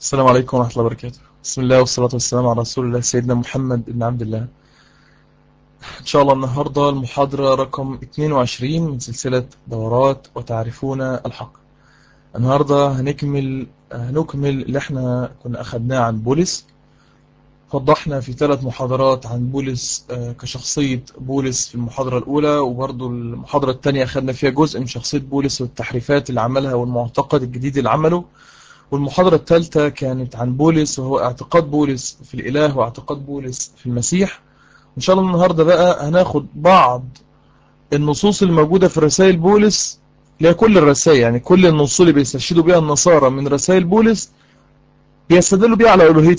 السلام عليكم ورحمة الله وبركاته. بسم الله والصلاة والسلام على رسول الله سيدنا محمد بن عبد الله. إن شاء الله النهاردة المحاضرة رقم 22 من سلسلة دورات وتعرفون الحق. النهاردة هنكمل اللي احنا كنا أخدناه عن بولس. وضحنا في 3 محاضرات عن بولس كشخصية بولس في المحاضرة الأولى، وبرضو المحاضرة الثانية أخدنا فيها جزء من شخصية بولس والتحريفات اللي عملها والمعتقد الجديد اللي عمله. والمحاضرة الثالثة كانت عن بولس وهو اعتقاد بولس في الإله واعتقاد بولس في المسيح. إن شاء الله النهاردة بقى هناخد بعض النصوص الموجودة في رسائل بولس، كل الرسائل، يعني كل النصوص اللي بيستشهدوا بها النصارى من رسائل بولس بيستدلوا بها على ألوهية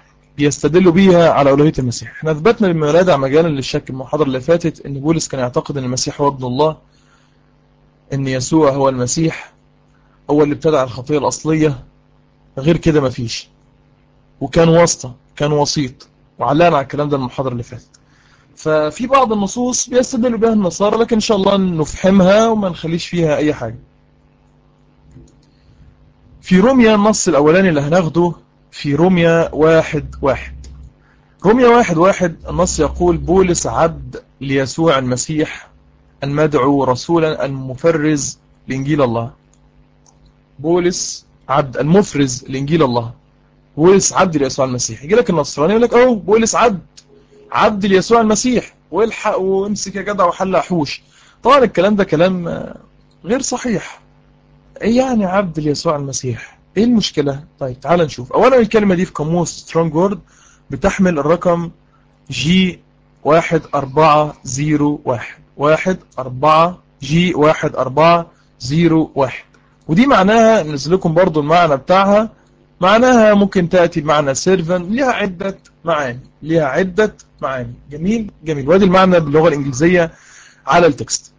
المسيح. احنا اثبتنا بما لا داعي مجالا للشك المحاضرة اللي فاتت ان بولس كان يعتقد ان المسيح هو ابن الله، ان يسوع هو المسيح، هو اللي ابتدع الخطية الأصلية، غير كده مفيش، وكان واسطة، كان وسيط، وعلقنا على الكلام ده المحاضرة اللي فاتت. ففي بعض النصوص بيستدلوا بها النصارى، لكن إن شاء الله نفهمها وما نخليش فيها أي حاجة. في روميا النص الأولاني اللي هناخده في روميا 1:1. روميا 1:1 النص يقول: بولس عبد ليسوع المسيح المدعو رسولا المفرز لإنجيل الله. بولس عبد المفرز لإنجيل الله. بولس عبد ليسوع المسيح. يجي لك النصراني يقول لك اهو بولس عبد ليسوع المسيح، والحق وامسك يا جدع وحلق حوش. طبعا الكلام ده كلام غير صحيح. ايه يعني عبد ليسوع المسيح؟ ايه المشكلة؟ طيب تعال نشوف. اولا الكلمة دي في قاموس سترونج وورد بتحمل الرقم G1401 ودي معناها ننزل لكم برضو المعنى بتاعها. معناها ممكن تأتي بمعنى سيرفن، ليها عدة معاني. جميل. وادي المعنى باللغة الإنجليزية على التكست.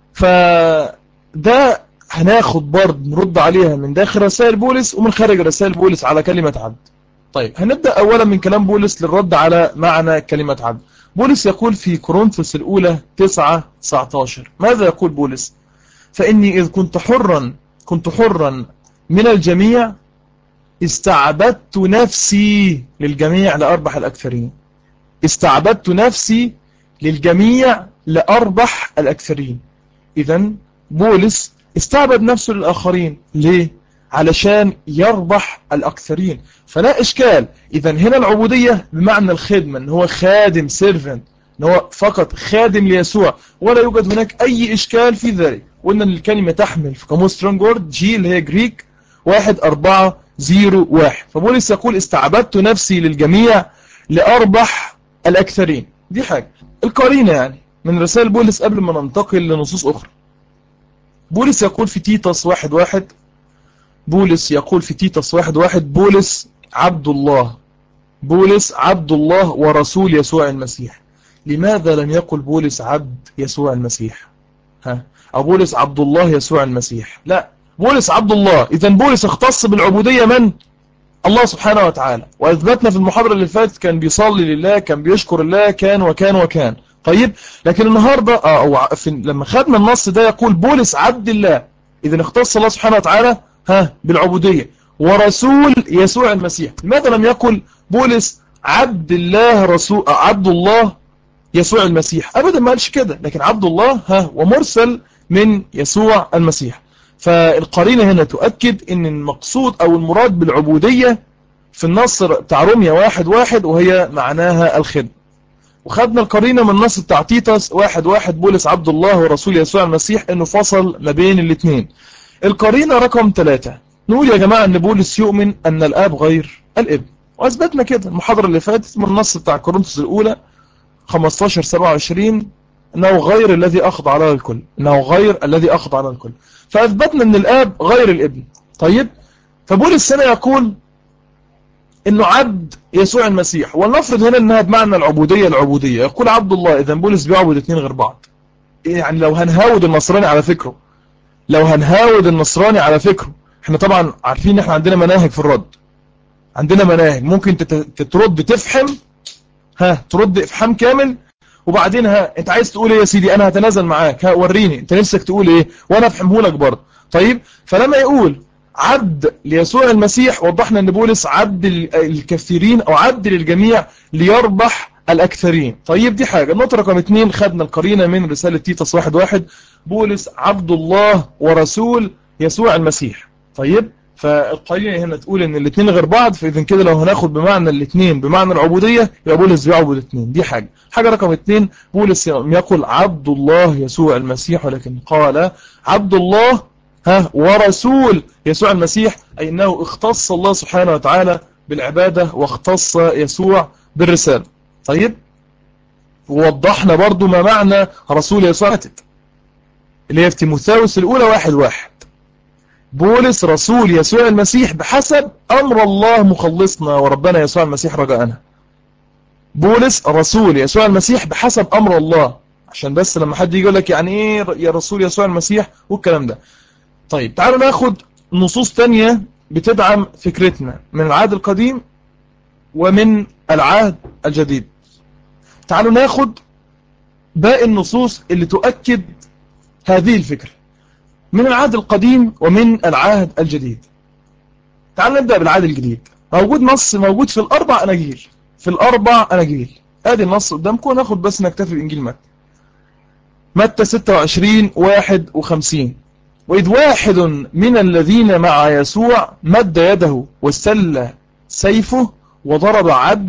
فده هناخد برضو نرد عليها من داخل رسائل بولس ومن خارج رسائل بولس على كلمة عبد. طيب هنبدأ أولا من كلام بولس للرد على معنى كلمة عبد. بولس يقول في كورنثوس الأولى 9:19. ماذا يقول بولس؟ فإني إذ كنت حرا من الجميع استعبدت نفسي للجميع لأربح الأكثرين. استعبدت نفسي للجميع لأربح الأكثرين. إذن بولس استعبد نفسه للآخرين. ليه؟ علشان يربح الأكثرين. فلا إشكال. إذن هنا العبودية بمعنى الخدمة، إن هو خادم سيرفنت، إن هو فقط خادم ليسوع، ولا يوجد هناك أي إشكال في ذلك. قلنا أن الكلمة تحمل في قاموس سترونج وورد جي اللي هي جريك 1401. فبولس يقول استعبدت نفسي للجميع لأربح الأكثرين. دي حاجة القرينة يعني من رسائل بولس قبل ما ننتقل لنصوص أخرى. بولس يقول في تيتس 1:1. بولس عبد الله ورسول يسوع المسيح. لماذا لم يقل بولس عبد يسوع المسيح؟ أو بولس عبد الله يسوع المسيح؟ لا، بولس عبد الله. إذن بولس اختص بالعبودية من؟ الله سبحانه وتعالى. وأثبتنا في المحاضرة اللي فاتت كان بيصلي لله، كان بيشكر الله، كان وكان. طيب لكن النهاردة لما خدنا النص ده يقول بولس عبد الله. إذن اختص الله سبحانه وتعالى بالعبودية ورسول يسوع المسيح. لماذا لم يقل بولس عبد الله يسوع المسيح؟ أبدا ما قالش كده، لكن عبد الله ومرسل من يسوع المسيح. فالقرينة هنا تؤكد ان المقصود او المراد بالعبودية في النص بتاع روميا 1:1 وهي معناها الخدمة. وخدنا القرينة من النص بتاع تيتس 1:1 بولس عبد الله ورسول يسوع المسيح انه فصل ما بين الاثنين. القرينة رقم 3 نقول يا جماعة ان بولس يؤمن ان الاب غير الابن، واثبتنا كده المحاضرة اللي فاتت من النص بتاع كورنثوس الاولى 15:27 انه غير الذي اخضع له الكل. فاثبتنا ان الاب غير الابن. طيب فبولس هنا يقول انه عبد يسوع المسيح، ولنفرض هنا انها بمعنى العبودية يقول عبد الله. اذا بولس بيعبد اثنين غير بعض. يعني لو هنهاود النصراني على فكره، احنا طبعا عارفين ان احنا عندنا مناهج في الرد، عندنا مناهج ممكن ترد تفحم، ترد افحام كامل، وبعدين انت عايز تقول ايه يا سيدي؟ انا هتنازل معاك، وريني انت نفسك تقول ايه وانا افهمه لك برضه. طيب فلما يقول عبد ليسوع المسيح، وضحنا ان بولس عبد الكثيرين او عبد للجميع ليربح الاكثرين. طيب دي حاجة. النقطة رقم 2 خدنا القرينة من رسالة تيتوس 1:1 بولس عبد الله ورسول يسوع المسيح. طيب فالقرينة هنا تقول ان الاثنين غير بعض، فاذا كده لو هناخد بمعنى الاثنين بمعنى العبودية يبقى بولس بيعبد الاثنين. دي حاجة. حاجة رقم 2 بولس يقول عبد الله يسوع المسيح، ولكن قال عبد الله ورسول يسوع المسيح، أي أنه اختص الله سبحانه وتعالى بالعبادة واختص يسوع بالرسالة. طيب ووضحنا برضو ما معنى رسول يسوع اللي هي في تيموثاوس الأولى 1:1 بولس رسول يسوع المسيح بحسب أمر الله مخلصنا وربنا يسوع المسيح رجاءنا. بولس رسول يسوع المسيح بحسب أمر الله، عشان بس لما حد يقول لك يعني إيه يا رسول يسوع المسيح والكلام ده. طيب تعالوا ناخد نصوص تانية بتدعم فكرتنا من العهد القديم ومن العهد الجديد. تعالوا ناخد باقي النصوص اللي تؤكد هذه الفكرة من العهد القديم ومن العهد الجديد. تعالوا نبدأ بالعهد الجديد. موجود نص موجود في الأربع أناجيل، في الأربع أناجيل. ادي النص قدامكم، ناخد بس نكتفي بإنجيل متى. متى 26:51 وإذ واحد من الذين مع يسوع مد يده واستل سيفه وضرب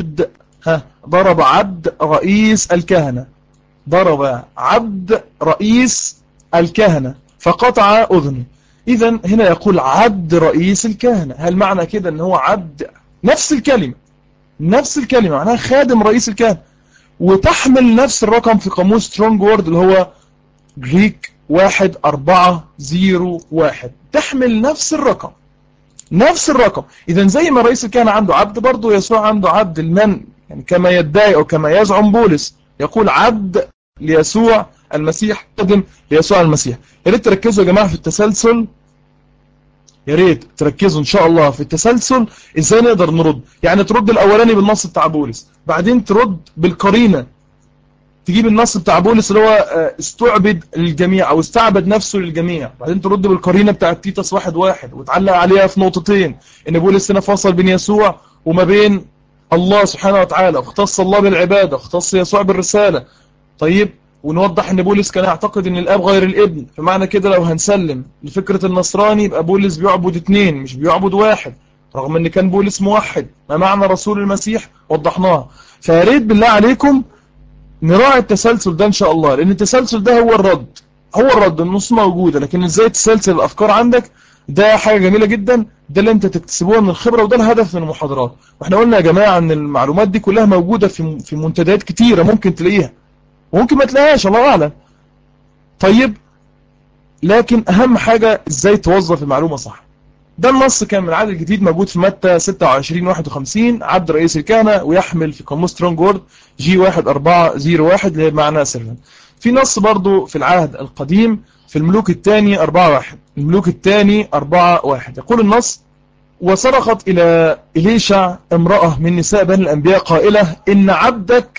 عبد رئيس الكهنة، ضرب عبد رئيس الكهنة فقطع أذنه. إذن هنا يقول عبد رئيس الكهنة. هل معنى كده أنه هو عبد؟ نفس الكلمة معناها خادم رئيس الكهنة، وتحمل نفس الرقم في قاموس سترونج وورد اللي هو جريك 1401، تحمل نفس الرقم. إذن زي ما رئيس الكهنة عنده عبد، برضو يسوع عنده عبد. المن يعني كما يدعي أو كما يزعم بولس يقول عبد ليسوع المسيح، خادم ليسوع المسيح. يا ريت تركزوا يا جماعة في التسلسل، يا ريت تركزوا إن شاء الله في التسلسل. إزاي نقدر نرد؟ يعني ترد الأولاني بالنص بتاع بولس، بعدين ترد بالقرينة، تجيب النص بتاع بولس اللي هو استعبد للجميع أو استعبد نفسه للجميع، بعدين ترد بالقرينة بتاع تيتوس 1:1 وتعلق عليها في نقطتين، إن بولس هنا فصل بين يسوع وما بين الله سبحانه وتعالى، واختص الله بالعبادة واختص يسوع بالرسالة. طيب ونوضح ان بولس كان يعتقد ان الاب غير الابن، فمعنى كده لو هنسلم لفكرة النصراني يبقى بولس بيعبد اثنين مش بيعبد واحد، رغم ان كان بولس موحد. ما معنى رسول المسيح؟ وضحناها. فياريت بالله عليكم نراعي التسلسل ده ان شاء الله، لان التسلسل ده هو الرد. النص موجودة، لكن ازاي تسلسل الافكار عندك ده حاجة جميلة جدا. ده اللي انت تكتسبوها من الخبرة، وده الهدف من المحاضرات. واحنا قلنا يا جماعة ان المعلومات دي كلها موجودة في منتديات كتيرة، ممكن تلاقيها وممكن ما تلاقيهاش، الله أعلم. طيب لكن أهم حاجة إزاي توظف المعلومة صح. ده النص كان من العهد الجديد موجود في متى 26:51 عبد رئيس الكهنة، ويحمل في قاموس سترونج وورد G1401 اللي هي معنى سيرفنت. في نص برضو في العهد القديم في الملوك الثاني 4:1. الملوك الثاني 4:1 يقول النص: وصرخت إلى إليشع امرأة من نساء بني الأنبياء قائلة إن عبدك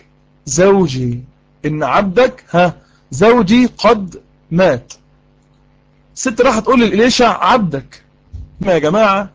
زوجي قد مات. الست راح تقول لإليشع عبدك. ما يا جماعة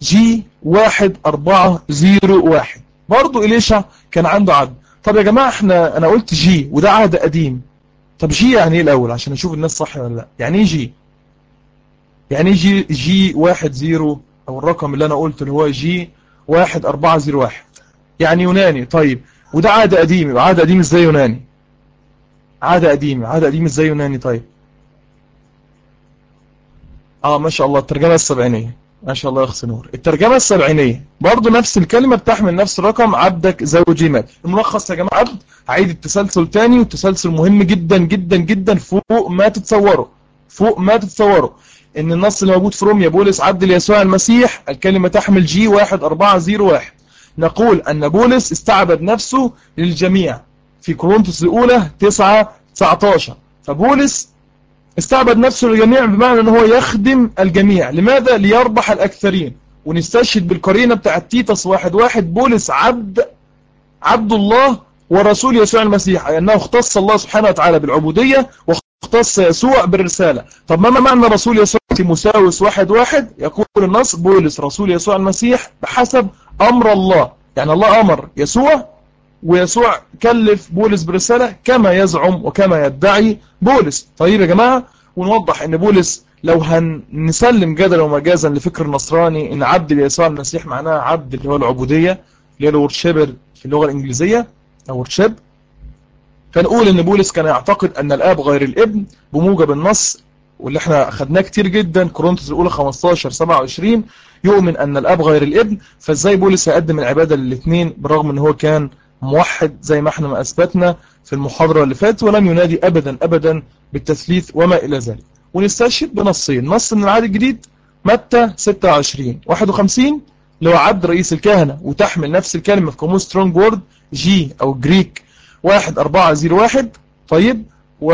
G1401 برضو إليشع كان عنده عبد. طب يا جماعة أنا قلت جي وده عهد قديم، طب جي يعني ايه الأول عشان نشوف الناس صح ولا لا؟ يعني ايه جي؟ يعني ايه G10 أو الرقم اللي أنا قلت اللي هو G1401 يعني يوناني. طيب وده عهد قديم، يبقى عهد قديم ازاي يوناني؟ عهد قديم ازاي يوناني؟ طيب ما شاء الله الترجمة السبعينية، ما شاء الله يخص نور. الترجمة السبعينية برضو نفس الكلمة بتحمل نفس الرقم عبدك زوجي مات. الملخص يا جماعة عبد، هعيد التسلسل تاني، والتسلسل مهم جدا جدا جدا فوق ما تتصوروا. ان النص اللي موجود في روميا بولس عبد ليسوع المسيح، الكلمة تحمل G1401. نقول ان بولس استعبد نفسه للجميع في كورنثوس الاولى 9:19. فبولس استعبد نفسه للجميع بمعنى ان هو يخدم الجميع. لماذا؟ ليربح الاكثرين. ونستشهد بالقرينة بتاعت تيتوس 1:1 بولس عبد الله ورسول يسوع المسيح، أي أنه اختص الله سبحانه وتعالى بالعبودية اختص يسوع بالرسالة. طب ما معنى رسول يسوع مساوس 1:1؟ يقول النص بولس رسول يسوع المسيح بحسب أمر الله، يعني الله أمر يسوع ويسوع كلف بولس برسالة كما يزعم وكما يدعي بولس. طيب يا جماعة، ونوضح ان بولس لو هنسلم جدلا ومجازا لفكر النصراني ان عبد يسوع المسيح معناها عبد اللي هو العبودية اللي هي الورشبر في اللغة الإنجليزية أو ورشب، فنقول ان بولس كان يعتقد ان الاب غير الابن بموجب النص واللي احنا اخدناه كتير جدا كورنثوس الاولى 15:27 يؤمن ان الاب غير الابن. فازاي بولس يقدم العباده للاثنين برغم ان هو كان موحد زي ما احنا ما اثبتنا في المحاضره اللي فاتت، ولم ينادي ابدا بالتثليث وما الى ذلك. ونستشهد بنصين، نص من العهد الجديد متى 26:51 اللي هو عبد رئيس الكهنه وتحمل نفس الكلمه في قاموس سترونج وورد جي او جريك 1401. طيب،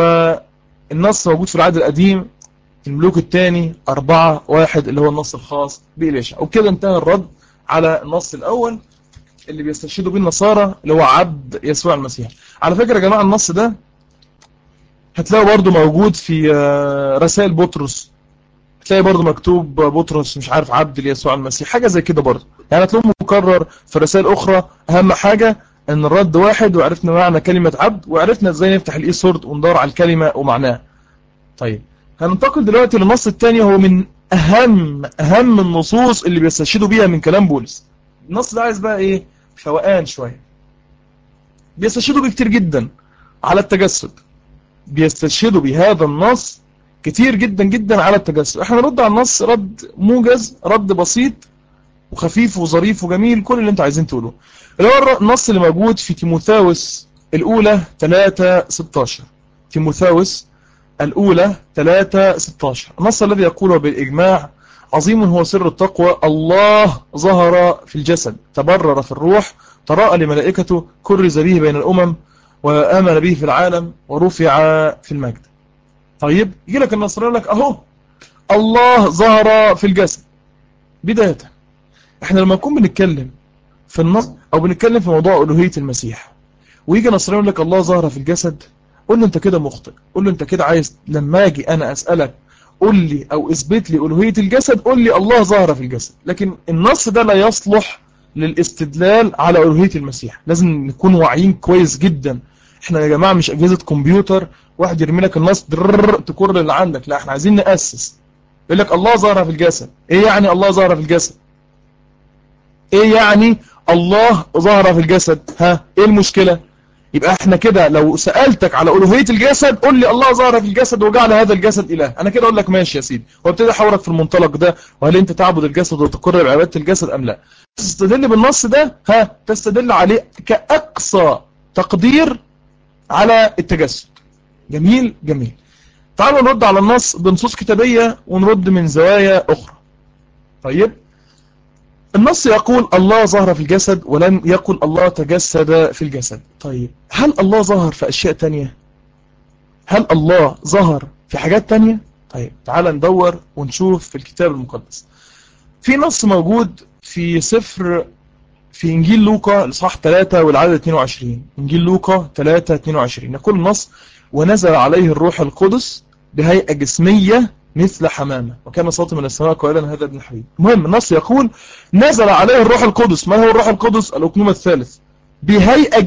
والنص موجود في العهد القديم الملوك الثاني 4:1 اللي هو النص الخاص بإليشع. وبكده انتهى الرد على النص الأول اللي بيستشهدوا به النصارى اللي هو عبد يسوع المسيح. على فكرة يا جماعة النص ده هتلاقوا برضو موجود في رسائل بطرس، هتلاقي برضو مكتوب بطرس مش عارف عبد يسوع المسيح حاجة زي كده برضو، يعني هتلاقوه مكرر في رسائل أخرى. أهم حاجة ان الرد واحد، وعرفنا معنى كلمة عبد، وعرفنا ازاي نفتح الاي سورد وندور على الكلمة ومعناها. طيب، هننتقل دلوقتي للنص الثاني، هو من اهم النصوص اللي بيستشهدوا بيها من كلام بولس. النص ده عايز بقى ايه؟ فوقان شوية. بيستشهدوا بيه كتير جدا على التجسد، بيستشهدوا بهذا النص كتير جدا على التجسد. احنا نرد على النص رد موجز، رد بسيط وخفيف وظريف وجميل، كل اللي انتوا عايزين تقولوه. اللي هو النص اللي موجود في تيموثاوس الأولى 3:16. تيموثاوس الأولى 3:16، النص الذي يقوله بالإجماع: عظيم هو سر التقوى، الله ظهر في الجسد، تبرر في الروح، تراءى لملائكته، كرز به بين الأمم، وآمن به في العالم، ورفع في المجد. طيب، يجي لك النصر يقول لك أهو الله ظهر في الجسد. بداية احنا لما نكون بنتكلم في النص او بنتكلم في موضوع الوهية المسيح ويجي نصراني يقول لك الله ظهر في الجسد، قول له انت كده مخطئ، قول له انت كده عايز لما اجي انا اسالك قول لي او اثبت لي الوهية الجسد، قول لي الله ظهر في الجسد. لكن النص ده لا يصلح للاستدلال على الوهية المسيح. لازم نكون واعيين كويس جدا. احنا يا جماعه مش اجهزه كمبيوتر واحد يرمي لك النص تكر اللي عندك، لا احنا عايزين ناسس. يقول لك الله ظهر في الجسد، ايه يعني الله ظهر في الجسد؟ ايه يعني الله ظهر في الجسد؟ ها، ايه المشكلة؟ يبقى احنا كده لو سألتك على ألوهية الجسد قول لي الله ظهر في الجسد وجعل هذا الجسد إله، انا كده اقول لك ماشي يا سيدي، وابتدي احاورك في المنطلق ده، وهل انت تعبد الجسد وتقر بعبادة الجسد ام لا. تستدل بالنص ده، ها، تستدل عليه كأقصى تقدير على التجسد. جميل. تعالوا نرد على النص بنصوص كتابية ونرد من زوايا أخرى. طيب، النص يقول الله ظهر في الجسد ولم يقل الله تجسد في الجسد. طيب، هل الله ظهر في أشياء تانية؟ هل الله ظهر في حاجات تانية؟ طيب، تعال ندور ونشوف في الكتاب المقدس. في نص موجود في في إنجيل لوقا الإصحاح 3 والعدد 22. إنجيل لوقا 3:22 يقول النص: ونزل عليه الروح القدس بهيئة جسمية مثل حمامة، وكان صوت من السماء قائلا هذا ابن حبيب. المهم النص يقول نزل عليه الروح القدس. ما هو الروح القدس؟ الأقنوم الثالث، بهيئة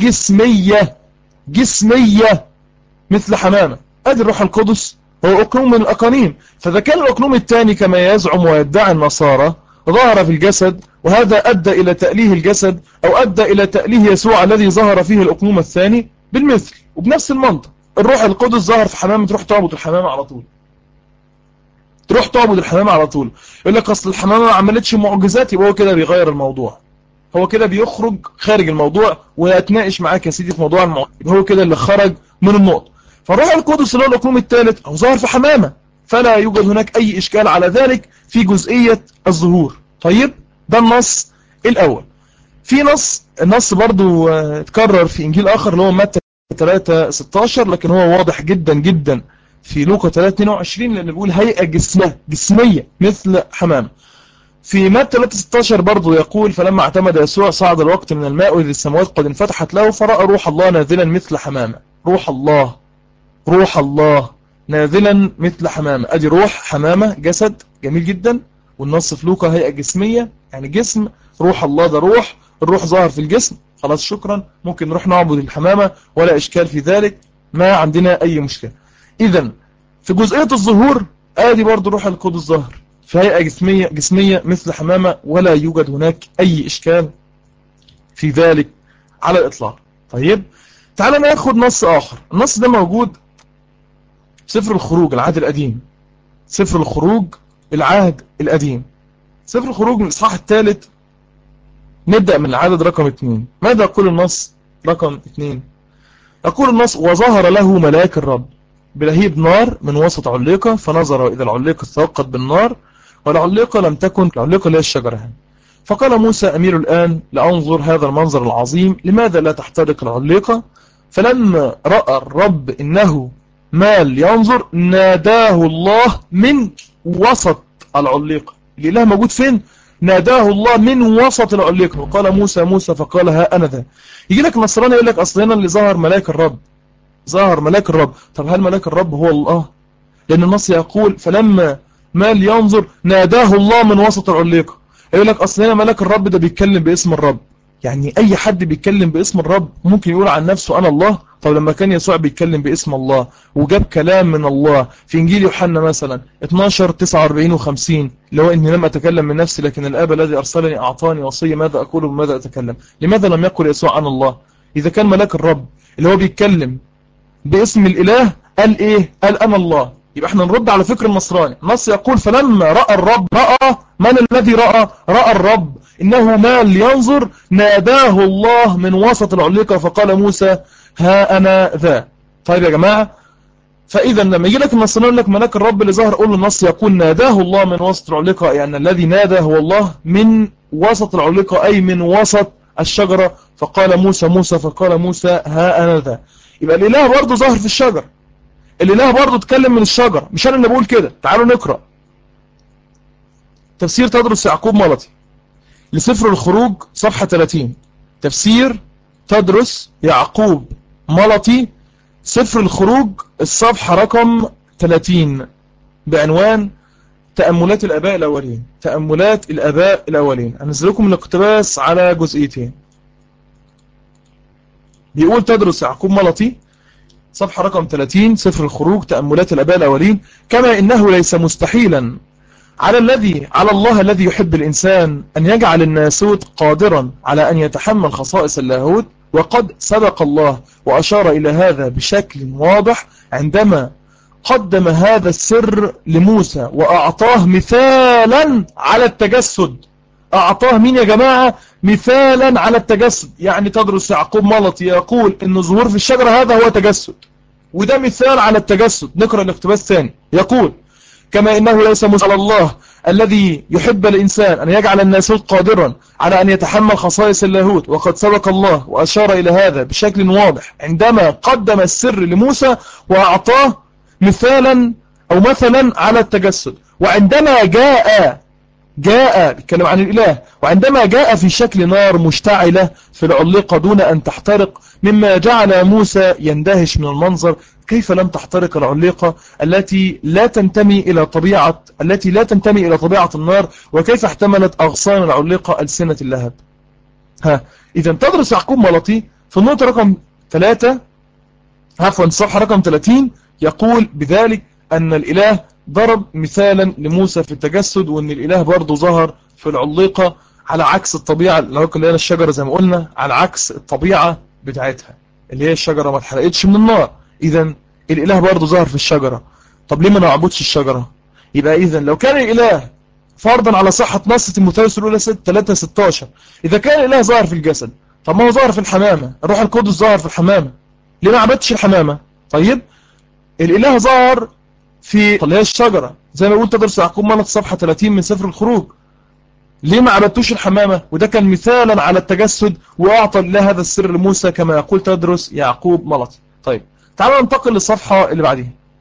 جسمية مثل حمامة. ادي الروح القدس هو أقنوم من الأقانيم. فإذا كان الأقنوم الثاني كما يزعم ويدعي النصارى ظهر في الجسد، وهذا أدى إلى تأليه الجسد أو أدى إلى تأليه يسوع الذي ظهر فيه الأقنوم الثاني، بالمثل وبنفس المنطق الروح القدس ظهر في حمامة، تروح تعبد الحمامة على طول، تروح تعبد الحمامة على طول. يقول لك أصل الحمامة ما عملتش معجزات، يبقى هو كده بيغير الموضوع، هو كده بيخرج خارج الموضوع، ويتناقش معاك يا سيدي في موضوع الموضوع، يبقى هو كده اللي خرج من النقطة. فالروح القدس اللي هو الأقنوم الثالث أو ظهر في حمامة، فلا يوجد هناك أي إشكال على ذلك في جزئية الظهور. طيب، ده النص الأول. في النص برضو اتكرر في إنجيل آخر اللي هو متى 3:16، لكن هو واضح جدا في لوقا 3:22 لأنه بيقول هيئة جسمية مثل حمام. في متى 3:16 برضو يقول: فلما اعتمد يسوع صعد الوقت من الماء وإذ السماوات قد انفتحت له فرأى روح الله نازلا مثل حمامة. روح الله ناذلا مثل حمامة. ادي روح حمامة جسد جميل جدا، والنص في لوقا هيئة جسمية يعني جسم، روح الله ده روح، الروح ظاهر في الجسم، خلاص شكرا، ممكن نروح نعبد الحمامة ولا اشكال في ذلك، ما عندنا اي مشكلة. اذا في جزئية الظهور ادي برضو روح القدس ظاهر في هيئة جسمية مثل حمامة، ولا يوجد هناك اي اشكال في ذلك على الاطلاق. طيب تعال ناخد نص اخر. النص ده موجود سفر الخروج العهد القديم، سفر الخروج العهد القديم، سفر الخروج من الإصحاح الثالث، نبدأ من العدد رقم 2. ماذا يقول النص رقم 2؟ يقول النص: وظهر له ملاك الرب بلهيب نار من وسط عليقة، فنظر إذا العليقة توقد بالنار، والعليقة لم تكن، العليقة اللي هي الشجرة. فقال موسى: أمير الآن لأنظر هذا المنظر العظيم، لماذا لا تحترق العليقة؟ فلما رأى الرب إنه مال ينظر، ناداه الله من وسط العليقة. الإله موجود فين؟ ناداه الله من وسط العليقة، وقال: موسى موسى، فقال: ها أنا ذا. يجي لك نصراني يقول لك أصل هنا اللي ظهر ملاك الرب، ظهر ملاك الرب. طب هل ملاك الرب هو الله؟ لأن النص يقول: فلما مال ينظر ناداه الله من وسط العليقة. يقول لك أصل هنا ملاك الرب ده بيتكلم باسم الرب، يعني أي حد بيتكلم باسم الرب ممكن يقول عن نفسه أنا الله. طب لما كان يسوع بيتكلم باسم الله وجاب كلام من الله في إنجيل يوحنا مثلا 12:49 و50، اللي هو إني لم أتكلم من نفسي لكن الآب الذي أرسلني أعطاني وصية ماذا أقول وماذا أتكلم، لماذا لم يقل يسوع أنا الله؟ إذا كان ملاك الرب اللي هو بيتكلم باسم الإله قال إيه؟ قال أنا الله. يبقى احنا نرد على فكر النصراني. النص يقول: فلما رأى الرب، رأى من الذي رأى؟ رأى الرب إنه مال ينظر، ناداه الله من وسط العليقة، فقال موسى: ها أنا ذا. طيب يا جماعة، فإذا لما يجي لك النصراني يقول لك ملاك الرب اللي ظهر، قول النص يقول ناداه الله من وسط العليقة، يعني الذي نادى هو الله من وسط العليقة، أي من وسط الشجرة. فقال موسى موسى، فقال موسى: ها أنا ذا. يبقى الإله برضه ظهر في الشجر، الإله برضه اتكلم من الشجر، مش أنا اللي بقول كده. تعالوا نقرأ تفسير تدرس يعقوب ملطي لسفر الخروج صفحة 30. تفسير تدرس يعقوب ملطي سفر الخروج الصفحة رقم 30 بعنوان تأملات الآباء الأولين. تأملات الآباء الأولين. هنزل لكم الاقتباس على جزئيتين. بيقول تدرس يعقوب ملطي صفحة رقم 30 سفر الخروج تأملات الآباء الأولين: كما إنه ليس مستحيلا على الله الذي يحب الإنسان أن يجعل الناسوت قادرا على أن يتحمل خصائص اللاهوت، وقد سبق الله وأشار إلى هذا بشكل واضح عندما قدم هذا السر لموسى وأعطاه مثالا على التجسد. أعطاه مين يا جماعة؟ مثالا على التجسد. يعني تدرس يعقوب ملطي يقول إن ظهور في الشجرة هذا هو تجسد، وده مثال على التجسد. نقرأ الاقتباس ثاني. يقول: كما إنه ليس على الله الذي يحب الإنسان أن يجعل الناسوت قادرا على أن يتحمل خصائص اللاهوت، وقد سبق الله وأشار إلى هذا بشكل واضح عندما قدم السر لموسى وأعطاه مثالا أو مثلا على التجسد. وعندما جاء بيتكلم عن الإله، وعندما جاء في شكل نار مشتعلة في العليقة دون أن تحترق، مما جعل موسى يندهش من المنظر. كيف لم تحترق العليقة التي لا تنتمي إلى طبيعة النار؟ وكيف احتملت أغصان العليقة ألسنة اللهب؟ إذا تدرس يعقوب ملطي في النقطة رقم 3 الصفحة رقم 30 يقول بذلك أن الإله ضرب مثالا لموسى في التجسد، وأن الإله برضه ظهر في العليقة على عكس الطبيعة اللي هي الشجرة زي ما قلنا، على عكس الطبيعة بتاعتها اللي هي الشجرة ما اتحرقتش من النار. إذا الإله برضه ظهر في الشجرة. طب ليه ما نعبدش الشجرة؟ يبقى إذا لو كان الإله فرضا على صحة نص تيموثاوس الأولى 3:16، إذا كان الإله ظهر في الجسد، طب ما هو ظهر في الحمامة، الروح القدس ظهر في الحمامة، ليه ما عبدتش الحمامة؟ طيب الإله ظهر في اللي هي الشجرة زي ما قلت تدرس يعقوب ملطي صفحة 30 من سفر الخروج، ليه ما عبدتوش الحمامة؟ وده كان مثالا على التجسد، وأعطى الله هذا السر لموسى كما يقول تدرس يعقوب ملطي. طيب تعالوا ننتقل للصفحة اللي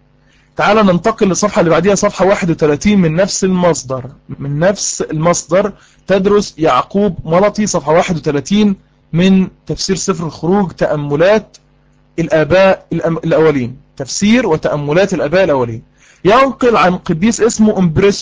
بعديها، صفحة 31 من نفس المصدر تدرس يعقوب ملطي صفحة 31 من تفسير سفر الخروج تأملات الآباء الأولين. تفسير وتأملات الآباء الأولين. ينقل عن قديس اسمه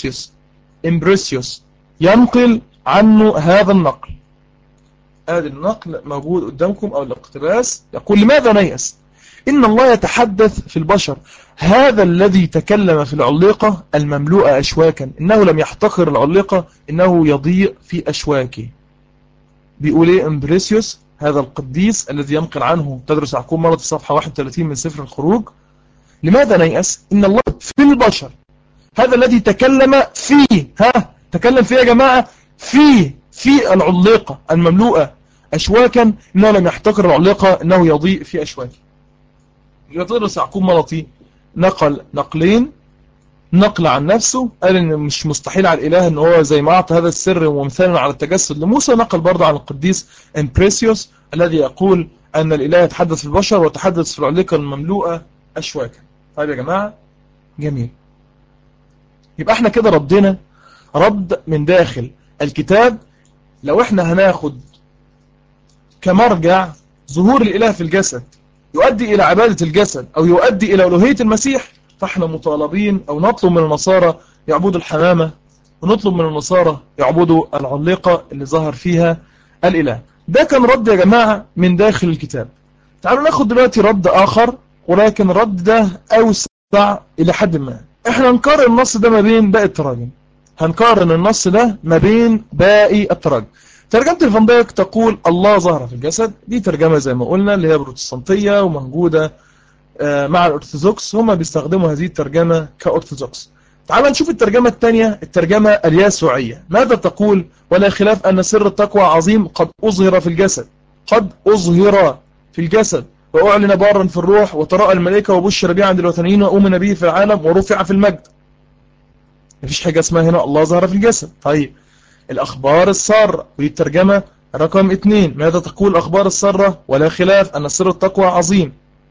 إمبريسيوس ينقل عنه هذا النقل. هذا النقل موجود قدامكم أو الاقتباس. يقول: لماذا نيأس؟ إن الله يتحدث في البشر. هذا الذي تكلم في العليقة المملوءة أشواكا، إنه لم يحتقر العليقة، إنه يضيء في أشواكه. بيقول إيه إمبريسيوس هذا القديس الذي ينقل عنه تدرس يعقوب مرة في صفحة 31 من سفر الخروج؟ لماذا نيأس؟ إن الله في البشر، هذا الذي تكلم فيه، تكلم فيه يا جماعة، في العليقة المملوءة أشواكا، إنه لم يحتقر العليقة، إنه يضيء في أشواكه. يدرس يعقوب مرطي نقل نقلين، نقل عن نفسه، قال إن مش مستحيل على الإله إن هو زي ما أعطى هذا السر ومثالا على التجسد لموسى. نقل برضه عن القديس إمبريسيوس الذي يقول أن الإله يتحدث في البشر وتحدث في العليقة المملوءة أشواكا. طيب يا جماعة، جميل. يبقى احنا كده ردنا رد من داخل الكتاب. لو احنا هناخد كمرجع ظهور الإله في الجسد يؤدي إلى عبادة الجسد أو يؤدي إلى ألوهية المسيح، فاحنا مطالبين أو نطلب من النصارى يعبدوا الحمامة، ونطلب من النصارى يعبدوا العليقة اللي ظهر فيها الإله. ده كان رد يا جماعة من داخل الكتاب. تعالوا ناخد دلوقتي رد آخر، ولكن الرد ده أوسع إلى حد ما. احنا هنقارن النص ده ما بين باقي التراجم، هنقارن النص ده ما بين باقي التراجم. ترجمة الفان دايك تقول الله ظهر في الجسد، دي ترجمة زي ما قلنا اللي هي بروتستانتية وموجودة مع الأرثوذكس، هم بيستخدموا هذه الترجمة كأرثوذكس. تعال نشوف الترجمة الثانية، الترجمة اليسوعية. ماذا تقول؟ ولا خلاف أن سر التقوى عظيم قد أظهر في الجسد، قد أظهر في الجسد، وأعلن بارا في الروح، وتراءى الملائكة، وبشر به عند الوثنيين، وأؤمن به في العالم، ورفع في المجد. مفيش حاجة اسمها هنا الله ظهر في الجسد. طيب الأخبار السارة، ودي الترجمة رقم 2. ماذا تقول الأخبار السارة؟ ولا خلاف أن سر التقوى عظيم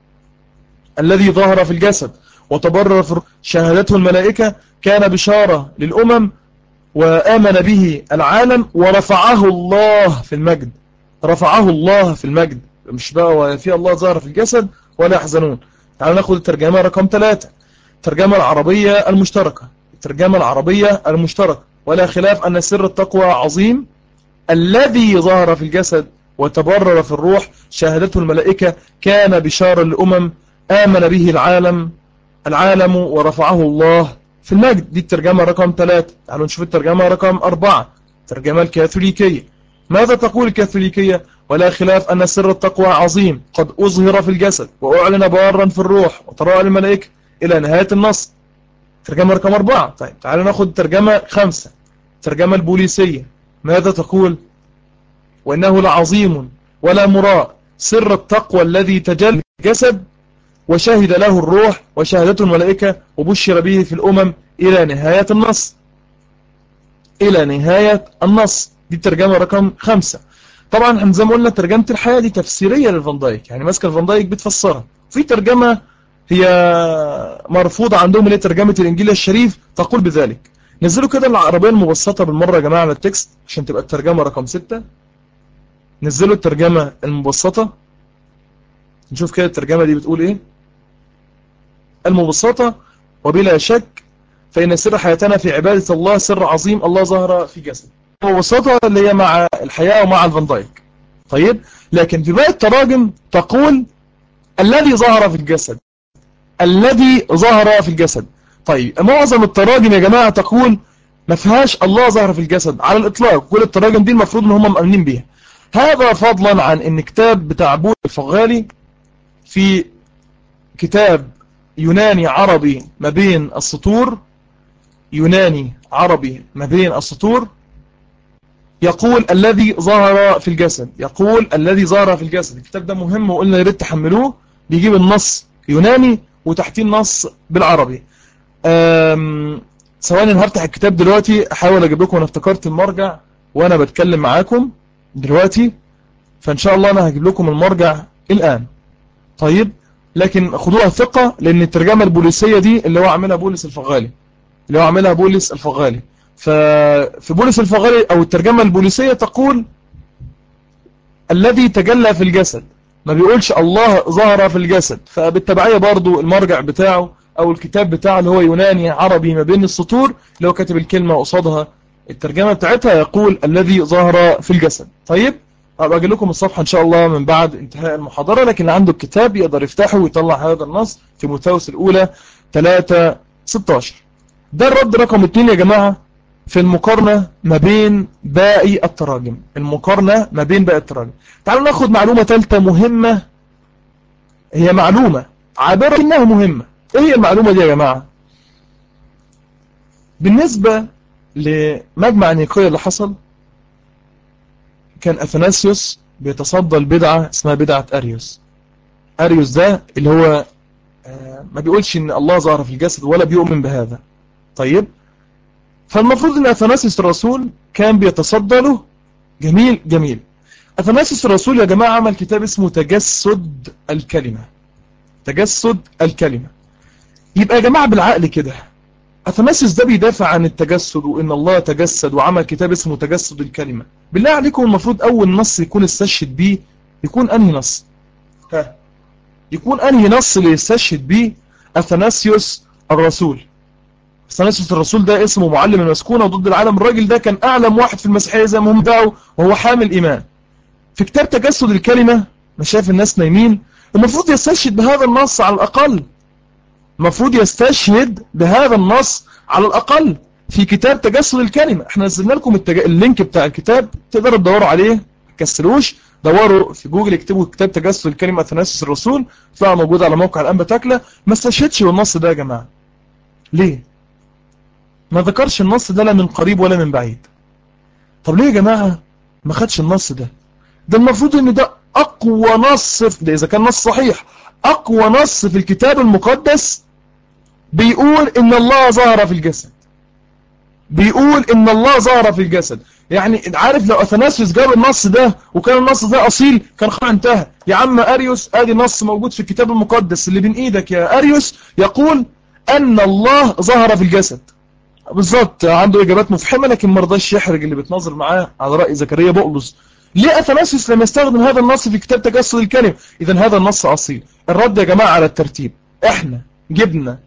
الذي ظهر في الجسد وتبرر في شهادته الملائكة، كان بشارة للأمم، وآمن به العالم، ورفعه الله في المجد. رفعه الله في المجد، مش بقى وفي الله ظهر في الجسد ولا يحزنون. تعالوا ناخد الترجمة رقم 3، الترجمة العربية المشتركة. الترجمة العربية المشتركة: ولا خلاف أن سر التقوى عظيم الذي ظهر في الجسد وتبرر في الروح، شهادته الملائكة، كان بشارة للأمم، آمن به العالم، ورفعه الله في المجد. دي الترجمة رقم 3. تعالوا نشوف الترجمة رقم 4، الترجمة الكاثوليكية. ماذا تقول الكاثوليكية؟ ولا خلاف أن سر التقوى عظيم قد أظهر في الجسد، وأعلن بارا في الروح، وتراءى الملائكة، إلى نهاية النص. ترجمة رقم 4. طيب تعالوا ناخد ترجمة 5، الترجمة البوليسية. ماذا تقول؟ وإنه لعظيم ولا مراء سر التقوى الذي تجلى الجسد، وشهد له الروح، وشهدته الملائكة، وبشر به في الأمم، إلى نهاية النص. إلى نهاية النص. دي الترجمة رقم 5. طبعا احنا زي ما قلنا ترجمة الحياة دي تفسيرية للفان دايك، يعني ماسكة الفان دايك بتفسرها. في ترجمة هي مرفوضة عندهم اللي هي ترجمة الإنجيل الشريف تقول بذلك. نزلوا كده العربية المبسطة بالمرة يا جماعة على التكست عشان تبقى الترجمة رقم 6. نزلوا الترجمة المبسطة نشوف كده الترجمة دي بتقول ايه. المبسطة: وبلا شك فإن سر حياتنا في عبادة الله سر عظيم الله ظهر في جسد. المبسطة اللي هي مع الحياة ومع الفان دايك. طيب لكن في باقي التراجم تقول الذي ظهر في الجسد، الذي ظهر في الجسد. طيب معظم التراجم يا جماعة تقول ما فيهاش الله ظهر في الجسد على الإطلاق. كل التراجم دي المفروض ان هم مؤمنين بيها. هذا فضلا عن ان كتاب بتاع بول الفغالي في كتاب يوناني عربي ما بين السطور، يوناني عربي ما بين السطور، يقول الذي ظهر في الجسد، يقول الذي ظهر في الجسد. الكتاب ده مهم وقلنا يا ريت تحملوه. بيجيب النص يوناني وتحتيه النص بالعربي. ثواني انا هفتح الكتاب دلوقتي احاول اجيب لكم. انا افتكرت المرجع وانا بتكلم معاكم دلوقتي، فان شاء الله انا هجيب لكم المرجع الان. طيب لكن خدوها ثقة، لان الترجمة البوليسية دي اللي هو عاملها بولس الفغالي، ففي بولس الفغالي او الترجمة البوليسية تقول الذي تجلى في الجسد ما بيقولش الله ظهر في الجسد، فبالتبعية برضو المرجع بتاعه او الكتاب بتاعه اللي هو يوناني عربي ما بين السطور اللي هو كاتب الكلمة قصادها الترجمة بتاعتها يقول الذي ظهر في الجسد. طيب أبقى أجي لكم الصفحة إن شاء الله من بعد انتهاء المحاضرة، لكن اللي عنده الكتاب يقدر يفتحه ويطلع هذا النص. تيموثاوس الأولى 3:16. ده الرد رقم 2 يا جماعة في المقارنة ما بين باقي التراجم. المقارنة ما بين باقي التراجم. تعالوا ناخد معلومة ثالثة مهمة، هي معلومة عابرة إنها مهمة. إيه هي المعلومة دي يا جماعة؟ بالنسبة لمجمع نيقيا اللي حصل، كان أثناسيوس بيتصدى البدعة اسمها بدعة أريوس. أريوس ده اللي هو ما بيقولش إن الله ظهر في الجسد ولا بيؤمن بهذا. طيب فالمفروض إن أثناسيوس الرسول كان بيتصدى له. جميل جميل. أثناسيوس الرسول يا جماعة عمل كتاب اسمه تجسد الكلمة. تجسد الكلمة. يبقى يا جماعة بالعقل كده أثناسيوس ده بيدافع عن التجسد وإن الله تجسد وعمل كتاب اسمه تجسد الكلمة. بالله عليكم المفروض أول نص يكون استشهد بيه يكون أنهي نص؟ يكون أنهي نص اللي يستشهد بيه أثناسيوس الرسول؟ أثناسيوس الرسول ده اسمه معلم المسكونة وضد العالم. الراجل ده كان أعلم واحد في المسيحية زي ما هم دعوا، وهو حامل إيمان. في كتاب تجسد الكلمة ما شايف الناس نايمين، المفروض يستشهد بهذا النص على الأقل. المفروض يستشهد بهذا النص على الأقل في كتاب تجسد الكلمة. احنا نزلنا لكم اللينك بتاع الكتاب، تقدروا تدوروا عليه، ما تكسلوش. دوروا في جوجل اكتبوا كتاب تجسد الكلمة أثناسيوس الرسول، طلع موجود على موقع الأنبا تاكلا. ما استشهدش بالنص ده يا جماعة. ليه؟ ما ذكرش النص ده لا من قريب ولا من بعيد. طب ليه يا جماعة ما خدش النص ده؟ ده المفروض ان ده أقوى نص ده إذا كان نص صحيح، أقوى نص في الكتاب المقدس بيقول إن الله ظهر في الجسد. بيقول إن الله ظهر في الجسد. يعني عارف لو أثناسيوس جاب النص ده وكان النص ده أصيل كان خلاص انتهى. يا عم أريوس ادي نص موجود في الكتاب المقدس اللي بين ايدك يا أريوس يقول أن الله ظهر في الجسد. بالظبط، عنده إجابات مفحمة لكن ما رضاش يحرج اللي بيتناظر معاه على رأي زكريا بقلص. ليه أثناسيوس لم يستخدم هذا النص في كتاب تجسد الكلمة؟ إذن هذا النص أصيل. الرد يا جماعة على الترتيب. احنا جبنا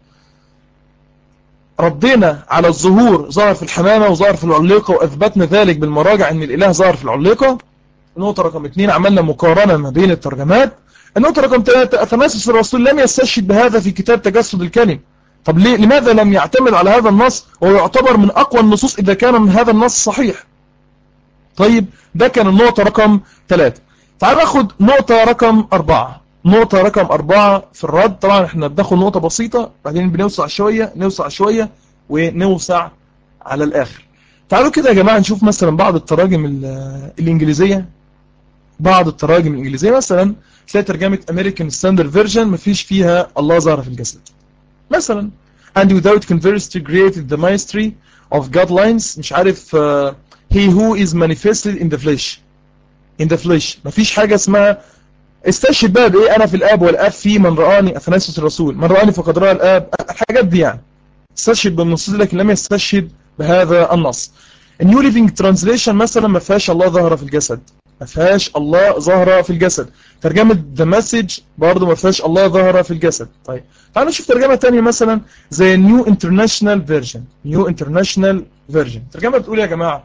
ردينا على الظهور ظهر في الحمامة وظهر في العليقة وأثبتنا ذلك بالمراجع أن الإله ظهر في العليقة. النقطة رقم 2 عملنا مقارنة ما بين الترجمات. النقطة رقم 3 أثناسيوس الرسول لم يستشهد بهذا في كتاب تجسد الكلمة. طب لماذا لم يعتمد على هذا النص وهو يعتبر من أقوى النصوص إذا كان من هذا النص صحيح؟ طيب ده كان النقطة رقم 3. تعال ناخد نقطة رقم 4. نقطة رقم 4 في الرد. طبعا احنا بناخد نقطة بسيطة بعدين بنوسع شوية نوسع شوية ونوسع على الآخر. تعالوا كده يا جماعة نشوف مثلا بعض التراجم الإنجليزية. بعض التراجم الإنجليزية مثلا تلاقي ترجمة American Standard Version مفيش فيها الله ظهر في الجسد مثلا. and without conversely created the mystery of God lines مش عارف he who is manifested in the flesh. in the flesh مفيش حاجة اسمها استشهد بقى بايه انا في الاب والاب في من رآني. أثناسيوس الرسول من رآني فقد رأى الاب. الحاجات دي يعني استشهد بالنصوص لكن لم يستشهد بهذا النص. النيو ليفينج ترانسليشن مثلا ما فيهاش الله ظهر في الجسد. ما فيهاش الله ظهر في الجسد. ترجمة ذا مسج برضه ما فيهاش الله ظهر في الجسد. طيب تعالوا نشوف ترجمة تانية مثلا زي نيو انترناشونال فيرجن. نيو انترناشونال فيرجن ترجمة بتقول يا جماعة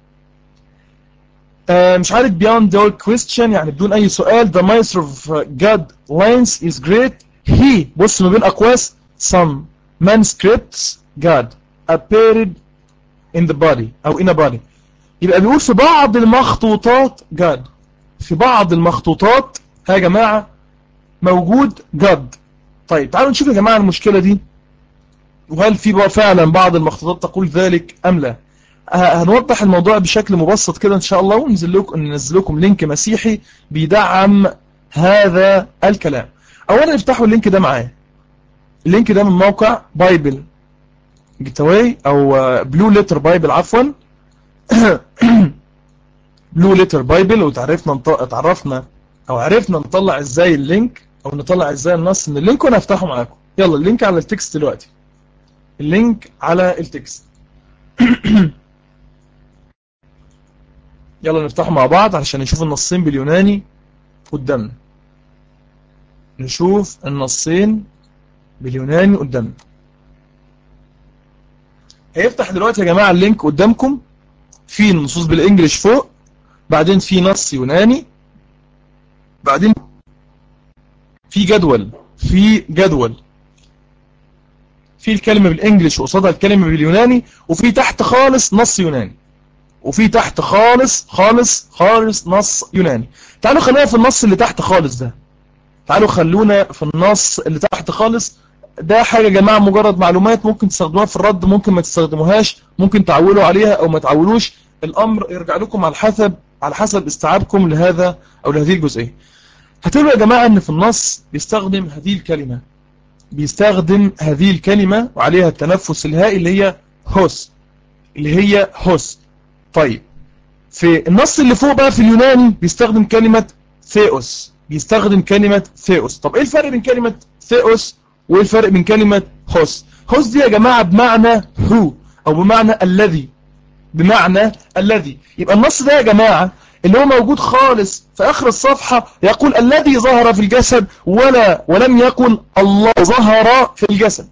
مش عارف beyond all question يعني بدون أي سؤال the master of God lines is great. he بص ما بين أقواس some manuscripts God appeared in the body أو in a body. يبقى بيقول في بعض المخطوطات God. في بعض المخطوطات يا جماعة موجود God. طيب تعالوا نشوف يا جماعة المشكلة دي وهل في فعلا بعض المخطوطات تقول ذلك أم لا. هنوضح الموضوع بشكل مبسط كده إن شاء الله وننزل لكم لينك مسيحي بيدعم هذا الكلام. أولا افتحوا اللينك ده معايا. اللينك ده من موقع بايبل جيتاواي أو بلو ليتر بايبل عفوا بلو ليتر بايبل. وتعرفنا أو عرفنا نطلع إزاي اللينك أو نطلع إزاي النص من اللينك وأنا هفتحه معاكم. يلا اللينك على التكست دلوقتي. اللينك على التكست يلا نفتحه مع بعض علشان نشوف النصين باليوناني قدامنا. نشوف النصين باليوناني قدامنا. هيفتح دلوقتي يا جماعة اللينك قدامكم، في النصوص بالانجليش فوق، بعدين في نص يوناني، بعدين في جدول، في الكلمة بالانجليش وقصادها الكلمة باليوناني، وفي تحت خالص نص يوناني، وفي تحت خالص نص يوناني. تعالوا خلينا في النص اللي تحت خالص ده، تعالوا خلونا في النص اللي تحت خالص ده. حاجة يا جماعة مجرد معلومات، ممكن تستخدموها في الرد، ممكن ما تستخدموهاش، ممكن تعولوا عليها او ما تعولوش، الامر يرجع لكم على حسب استيعابكم لهذا او لهذه الجزئية. هتقولوا يا جماعة ان في النص بيستخدم هذه الكلمة وعليها التنفس الهائي اللي هي هوس. طيب في النص اللي فوق بقى في اليوناني بيستخدم كلمة ثيوس، طب ايه الفرق بين كلمة ثيوس وايه الفرق بين كلمة هوس؟ هوس دي يا جماعة بمعنى هو، او بمعنى الذي. يبقى النص ده يا جماعة اللي هو موجود خالص في اخر الصفحة يقول الذي ظهر في الجسد ولم يقل الله ظهر في الجسد،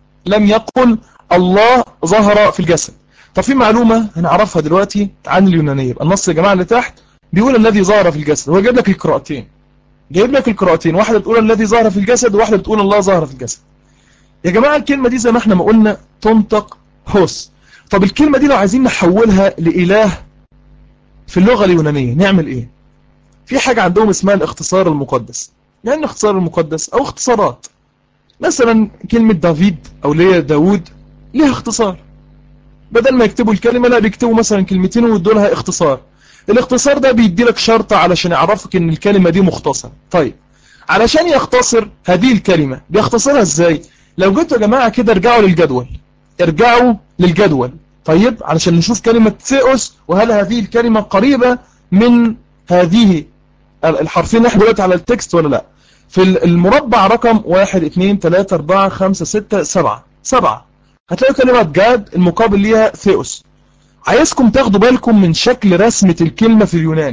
طب في معلومة هنعرفها دلوقتي عن اليونانية. يبقى النص يا جماعة اللي تحت بيقول الذي ظهر في الجسد، هو جايب لك القراءتين، واحدة بتقول الذي ظهر في الجسد وواحدة بتقول الله ظهر في الجسد. يا جماعة الكلمة دي زي ما احنا ما قلنا تنطق هوس. طب الكلمة دي لو عايزين نحولها لإله في اللغة اليونانية نعمل ايه؟ في حاجة عندهم اسمها الاختصار المقدس. يعني الاختصار المقدس او اختصارات، مثلا كلمة دافيد او اللي هي داود ليها اختصار، بدل ما يكتبوا الكلمة لا بيكتبوا مثلا كلمتين ويدوا لها اختصار. الاختصار ده بيدي لك شرطة علشان يعرفك ان الكلمة دي مختصرة. طيب علشان يختصر هذه الكلمة بيختصرها ازاي؟ لو جيتوا يا جماعة كده ارجعوا للجدول. طيب علشان نشوف كلمة ثيوس، وهل هذه الكلمة قريبة من هذه الحرفين اللي احنا دلوقتي على التكست ولا لا. في المربع رقم 1 2 3 4 5 6 7 هتلاقوا كلمة جاد المقابل ليها ثيوس. عايزكم تاخدوا بالكم من شكل رسمة الكلمة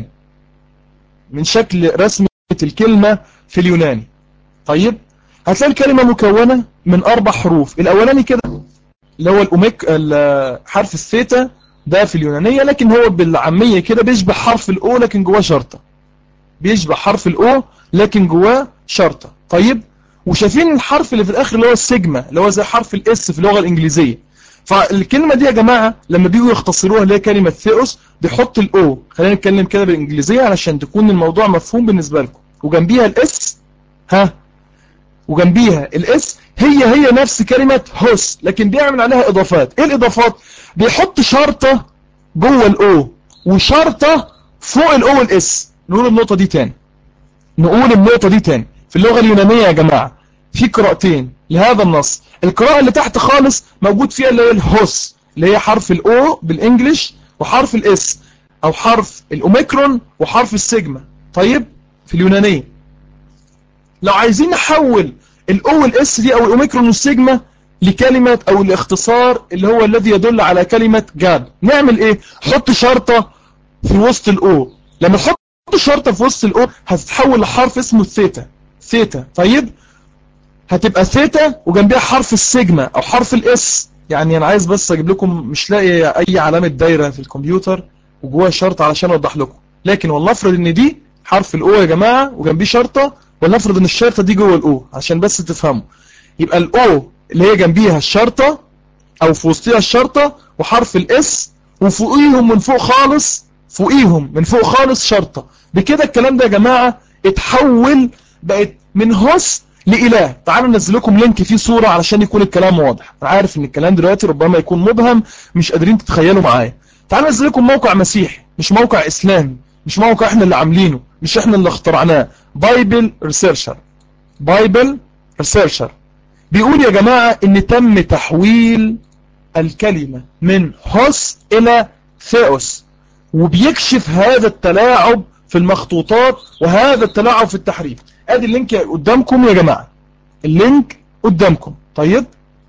في اليوناني. طيب هتلاقي الكلمة مكونة من 4 حروف. الأولاني كده اللي هو حرف الثيتا ده في اليونانية، لكن هو بالعامية كده بيشبه حرف الأو لكن جواه شرطة. طيب وشايفين الحرف اللي في الآخر اللي هو السيجما اللي هو زي حرف الاس في اللغة الإنجليزية. فالكلمة دي يا جماعة لما بيجوا يختصروها اللي هي كلمة ثيوس بيحط الأو. خلينا نتكلم كده بالإنجليزية علشان تكون الموضوع مفهوم بالنسبة لكم. وجنبيها الاس هي نفس كلمة هوس لكن بيعمل عليها إضافات. إيه الإضافات؟ بيحط شرطة جوه الأو وشرطة فوق الأو والاس. نقول النقطة دي تاني. في اللغة اليونانية يا جماعة في قراءتين لهذا النص. القراءة اللي تحت خالص موجود فيها اللي هي الهوس اللي هي حرف الأو بالإنجليش وحرف الاس أو حرف الأوميكرون وحرف السيجما. طيب في اليونانية لو عايزين نحول الأو والاس دي أو الأوميكرون والسيجما لكلمة أو الاختصار اللي هو الذي يدل على كلمة جاد، نعمل إيه؟ حط شرطة في وسط الأو. لما تحط شرطة في وسط الأو هتتحول لحرف اسمه ثيتا. طيب هتبقى ثيتا وجنبها حرف السيجما أو حرف الاس. يعني أنا عايز بس أجيب لكم، مش لاقي أي علامة دايرة في الكمبيوتر وجواها شرطة علشان أوضح لكم، لكن والله افرض إن دي حرف الأو يا جماعة وجنبيه شرطة، ولا افرض إن الشرطة دي جوه الأو عشان بس تفهموا. يبقى الأو اللي هي جنبيها الشرطة أو في وسطها الشرطة وحرف الاس وفوقيهم من فوق خالص شرطة. بكده الكلام ده يا جماعة اتحول، بقت من هوس لإله. تعالوا ننزل لكم لينك فيه صورة علشان يكون الكلام واضح. أنا عارف ان الكلام دلوقتي ربما يكون مبهم مش قادرين تتخيلوا معايا. تعالوا ننزل لكم موقع مسيحي مش موقع إسلامي، مش موقع احنا اللي عاملينه، مش احنا اللي اخترعناه. بايبل ريسيرشر بيقول يا جماعة ان تم تحويل الكلمة من هوس إلى ثيوس، وبيكشف هذا التلاعب في المخطوطات وهذا التلاعب في التحريف. ادي اللينك قدامكم يا جماعة، اللينك قدامكم. طيب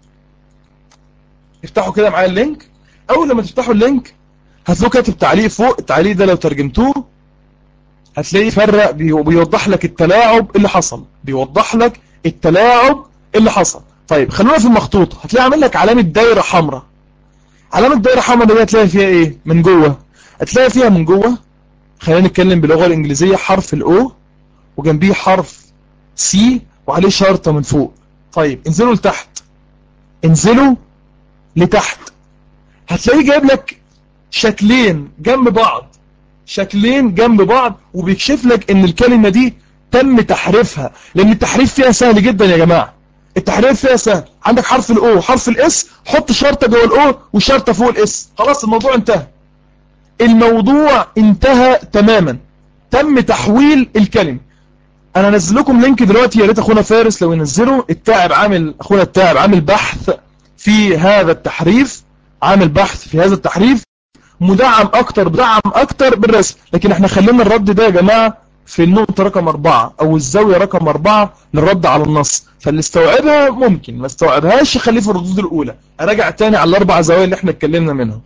افتحوا كده معايا اللينك. اول لما تفتحوا اللينك هتلاقوا كاتب تعليق فوق. التعليق ده لو ترجمتوه هتلاقيه فرق بيوضح لك التلاعب اللي حصل، بيوضح لك التلاعب اللي حصل. طيب خلونا في المخطوطة، هتلاقي عامل لك علامة دايرة حمراء. علامة دايرة حمراء دي هتلاقي فيها ايه من جوه؟ هتلاقي فيها من جوه، خلينا نتكلم باللغة الانجليزية، حرف الاو وجنبيه حرف سي وعليه شرطة من فوق. طيب انزلوا لتحت، انزلوا لتحت، هتلاقيه جايب لك شكلين جنب بعض، شكلين جنب بعض، وبيكشف لك ان الكلمة دي تم تحريفها، لان التحريف فيها سهل جدا يا جماعة. التحريف فيها سهل. عندك حرف الاو وحرف الاس، حط شرطة جوه الاو وشرطة فوق الاس، خلاص الموضوع انتهى. الموضوع انتهى تماما، تم تحويل الكلمة. انا انزل لكم لينك دلوقتي، يا ريت اخونا فارس لو ينزله. اخونا التاعب عامل بحث في هذا التحريف، عامل بحث في هذا التحريف مدعم اكتر بالرسم. لكن احنا خلينا الرد ده يا جماعة في النقطة رقم 4 او الزاوية رقم 4 للرد على النص، فاللي استوعبها ممكن، ما استوعبهاش خليه في الردود الاولى. اراجع تاني على الاربع زوايا اللي احنا اتكلمنا منهم.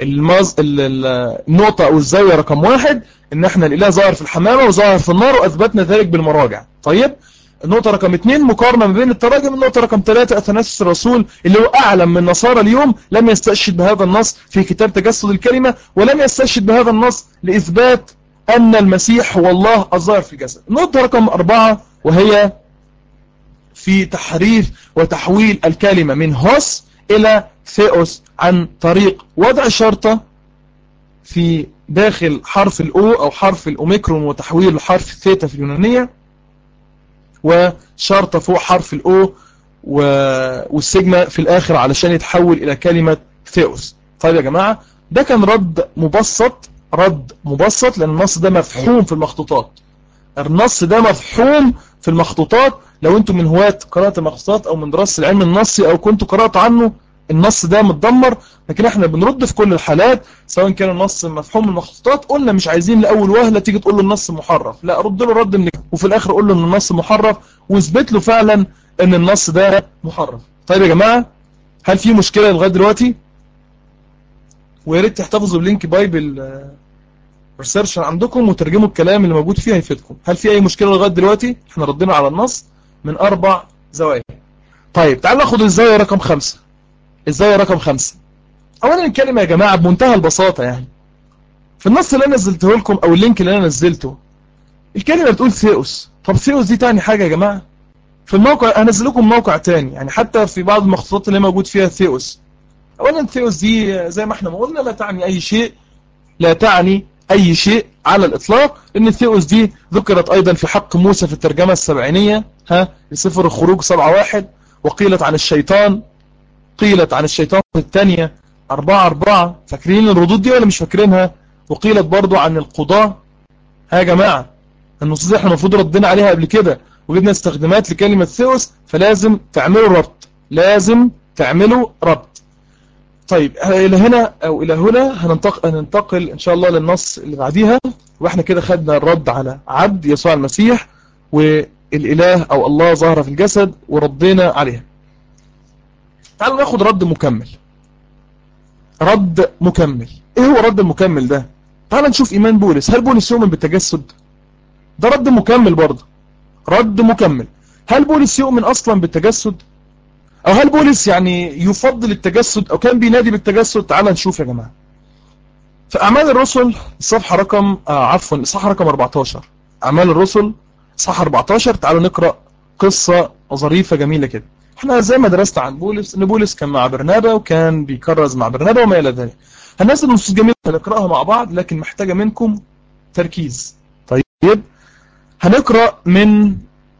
النقطة او الزاوية رقم 1 ان احنا الاله ظاهر في الحمامة وظاهر في النار، واثبتنا ذلك بالمراجع. طيب النقطة رقم 2 مقارنة ما بين التراجم. النقطة رقم 3 أثناسيوس الرسول اللي هو أعلم من نصارى اليوم لم يستشهد بهذا النص في كتاب تجسد الكلمة، ولم يستشهد بهذا النص لإثبات أن المسيح هو الله الظاهر في الجسد. النقطة رقم 4 وهي في تحريف وتحويل الكلمة من هوس إلى ثيوس عن طريق وضع شرطة في داخل حرف الأو أو حرف الأوميكرون وتحويل لحرف الثيتا في اليونانية، وشرطة فوق حرف الأو والسيجما في الآخر علشان يتحول إلى كلمة ثيوس. طيب يا جماعة ده كان رد مبسط لأن النص ده مفحوم في المخطوطات. النص ده مفحوم في المخطوطات. لو انتم من هواة قراءة المخطوطات او من دراسة العلم النصي او كنتوا قرأت عنه، النص ده متدمر. لكن احنا بنرد في كل الحالات سواء كان النص مفحوم من المخطوطات. قلنا مش عايزين لأول وهلة تيجي تقول له النص محرف، لا رد له رد من وفي الاخر قول له ان النص محرف واثبت له فعلا ان النص ده محرف. طيب يا جماعة هل في مشكلة لغاية دلوقتي؟ ويا ريت تحتفظوا بلينك بايبل ريسيرش عندكم وترجموا الكلام اللي موجود فيه هيفيدكم. هل في اي مشكلة لغاية دلوقتي؟ احنا ردينا على النص من 4 زوايا. طيب تعالوا ناخد الزاوية رقم 5. الزاوية رقم 5 اولا الكلمة يا جماعة بمنتهى البساطة، يعني في النص اللي انا نزلته لكم او اللينك اللي انا نزلته الكلمة بتقول ثيوس. طب ثيوس دي تعني حاجة يا جماعة؟ في الموقع هنزل لكم موقع تاني، يعني حتى في بعض المخطوطات اللي موجود فيها ثيوس. اولا ثيوس دي زي ما احنا ما قلنا لا تعني اي شيء، لا تعني أي شيء على الإطلاق. إن الثيوس دي ذكرت أيضا في حق موسى في الترجمة السبعينية لسفر الخروج 7:1، وقيلت عن الشيطان، قيلت عن الشيطان في الثانية 4:4. فاكرين الردود دي ولا مش فاكرينها؟ وقيلت برضو عن القضاء. يا جماعة النصوص دي احنا المفروض ردنا عليها قبل كده وجدنا استخدامات لكلمة ثيوس، فلازم تعملوا ربط، لازم تعملوا ربط. طيب إلى هنا أو إلى هنا هننتقل إن شاء الله للنص اللي بعديها. وإحنا كده خدنا الرد على عبد يسوع المسيح والإله أو الله ظهر في الجسد وردينا عليها. تعالوا ناخد رد مكمل. رد مكمل إيه هو رد المكمل ده؟ تعالوا نشوف إيمان بولس. هل بولس يؤمن بالتجسد؟ ده رد مكمل برضه، رد مكمل. هل بولس يؤمن أصلا بالتجسد؟ أو هل بولس يعني يفضل التجسد أو كان بينادي بالتجسد؟ تعال نشوف يا جماعة. في أعمال الرسل الصفحة رقم الصفحة رقم 14. أعمال الرسل صفحة 14. تعالوا نقرأ قصة ظريفة جميلة كده. احنا زي ما درست عن بولس ان بولس كان مع برنابا وكان بيكرز مع برنابا وما إلى ذلك. هننزل نصوص جميلة هنقرأها مع بعض لكن محتاجة منكم تركيز. طيب هنقرأ من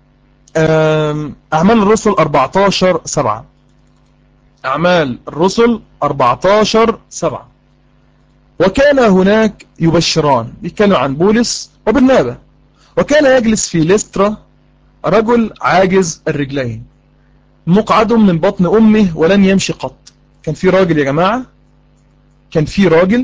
أعمال الرسل 14:7. أعمال الرسل 14:7. وكان هناك يبشران، بيتكلم عن بولس وبرنابا. وكان يجلس في ليسترا رجل عاجز الرجلين مقعد من بطن أمه ولن يمشي قط. كان في راجل يا جماعة، كان في راجل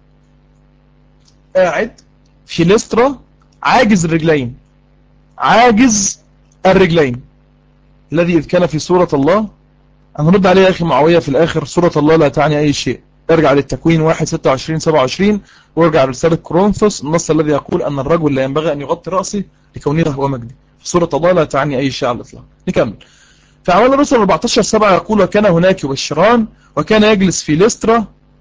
قاعد في ليسترا عاجز الرجلين، عاجز الرجلين، الذي إذ كان في صورة الله. هنرد عليه يا أخي معاوية في الآخر، صورة الله لا تعني أي شيء. ارجع للتكوين 1:26-27 وارجع لرسالة كورنثوس، النص الذي يقول أن الرجل لا ينبغي أن يغطي رأسه لكونه هو مجدي. سورة الله لا تعني أي شيء على الإطلاق. نكمل. في أعمال الرسل 14:7 يقول: وكان هناك يبشران، وكان يجلس في لسترا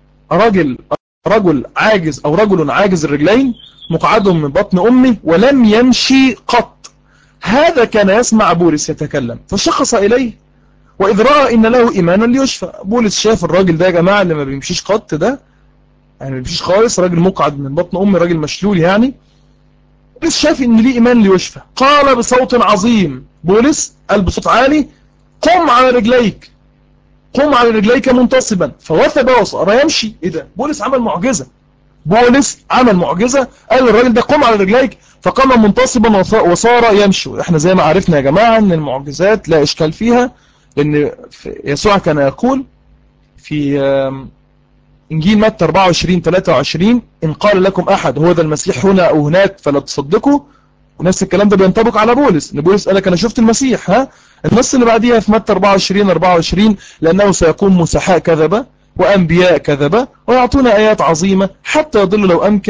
رجل عاجز أو رجل عاجز الرجلين مقعد من بطن أمه ولم يمشي قط، هذا كان يسمع بولس يتكلم فشخص إليه، وإذ رأى إن له إيمانا ليشفى. بولس شاف الراجل ده يا جماعة اللي ما بيمشيش قط ده، يعني ما بيمشيش خالص، راجل مقعد من بطن أمه، راجل مشلول يعني. بولس شاف إن ليه إيمان ليشفى، قال بصوت عظيم، بولس قال بصوت عالي: قم على رجليك، قم على رجليك منتصبا، فوثب وصار يمشي. إيه ده؟ بولس عمل معجزة، بولس عمل معجزة، قال الراجل ده قم على رجليك فقام منتصبا وصار يمشي. احنا زي ما عرفنا يا جماعة ان المعجزات لا اشكال فيها، لان يسوع كان يقول في انجيل متى 24:23: ان قال لكم احد هو ذا المسيح هنا او هناك فلا تصدقوا. ونفس الكلام ده بينطبق على بولس، ان بولس قال لك انا شفت المسيح. النص اللي بعديها في متى 24:24: لانه سيكون مسحاء كذبة وانبياء كذبة ويعطون ايات عظيمة حتى يضل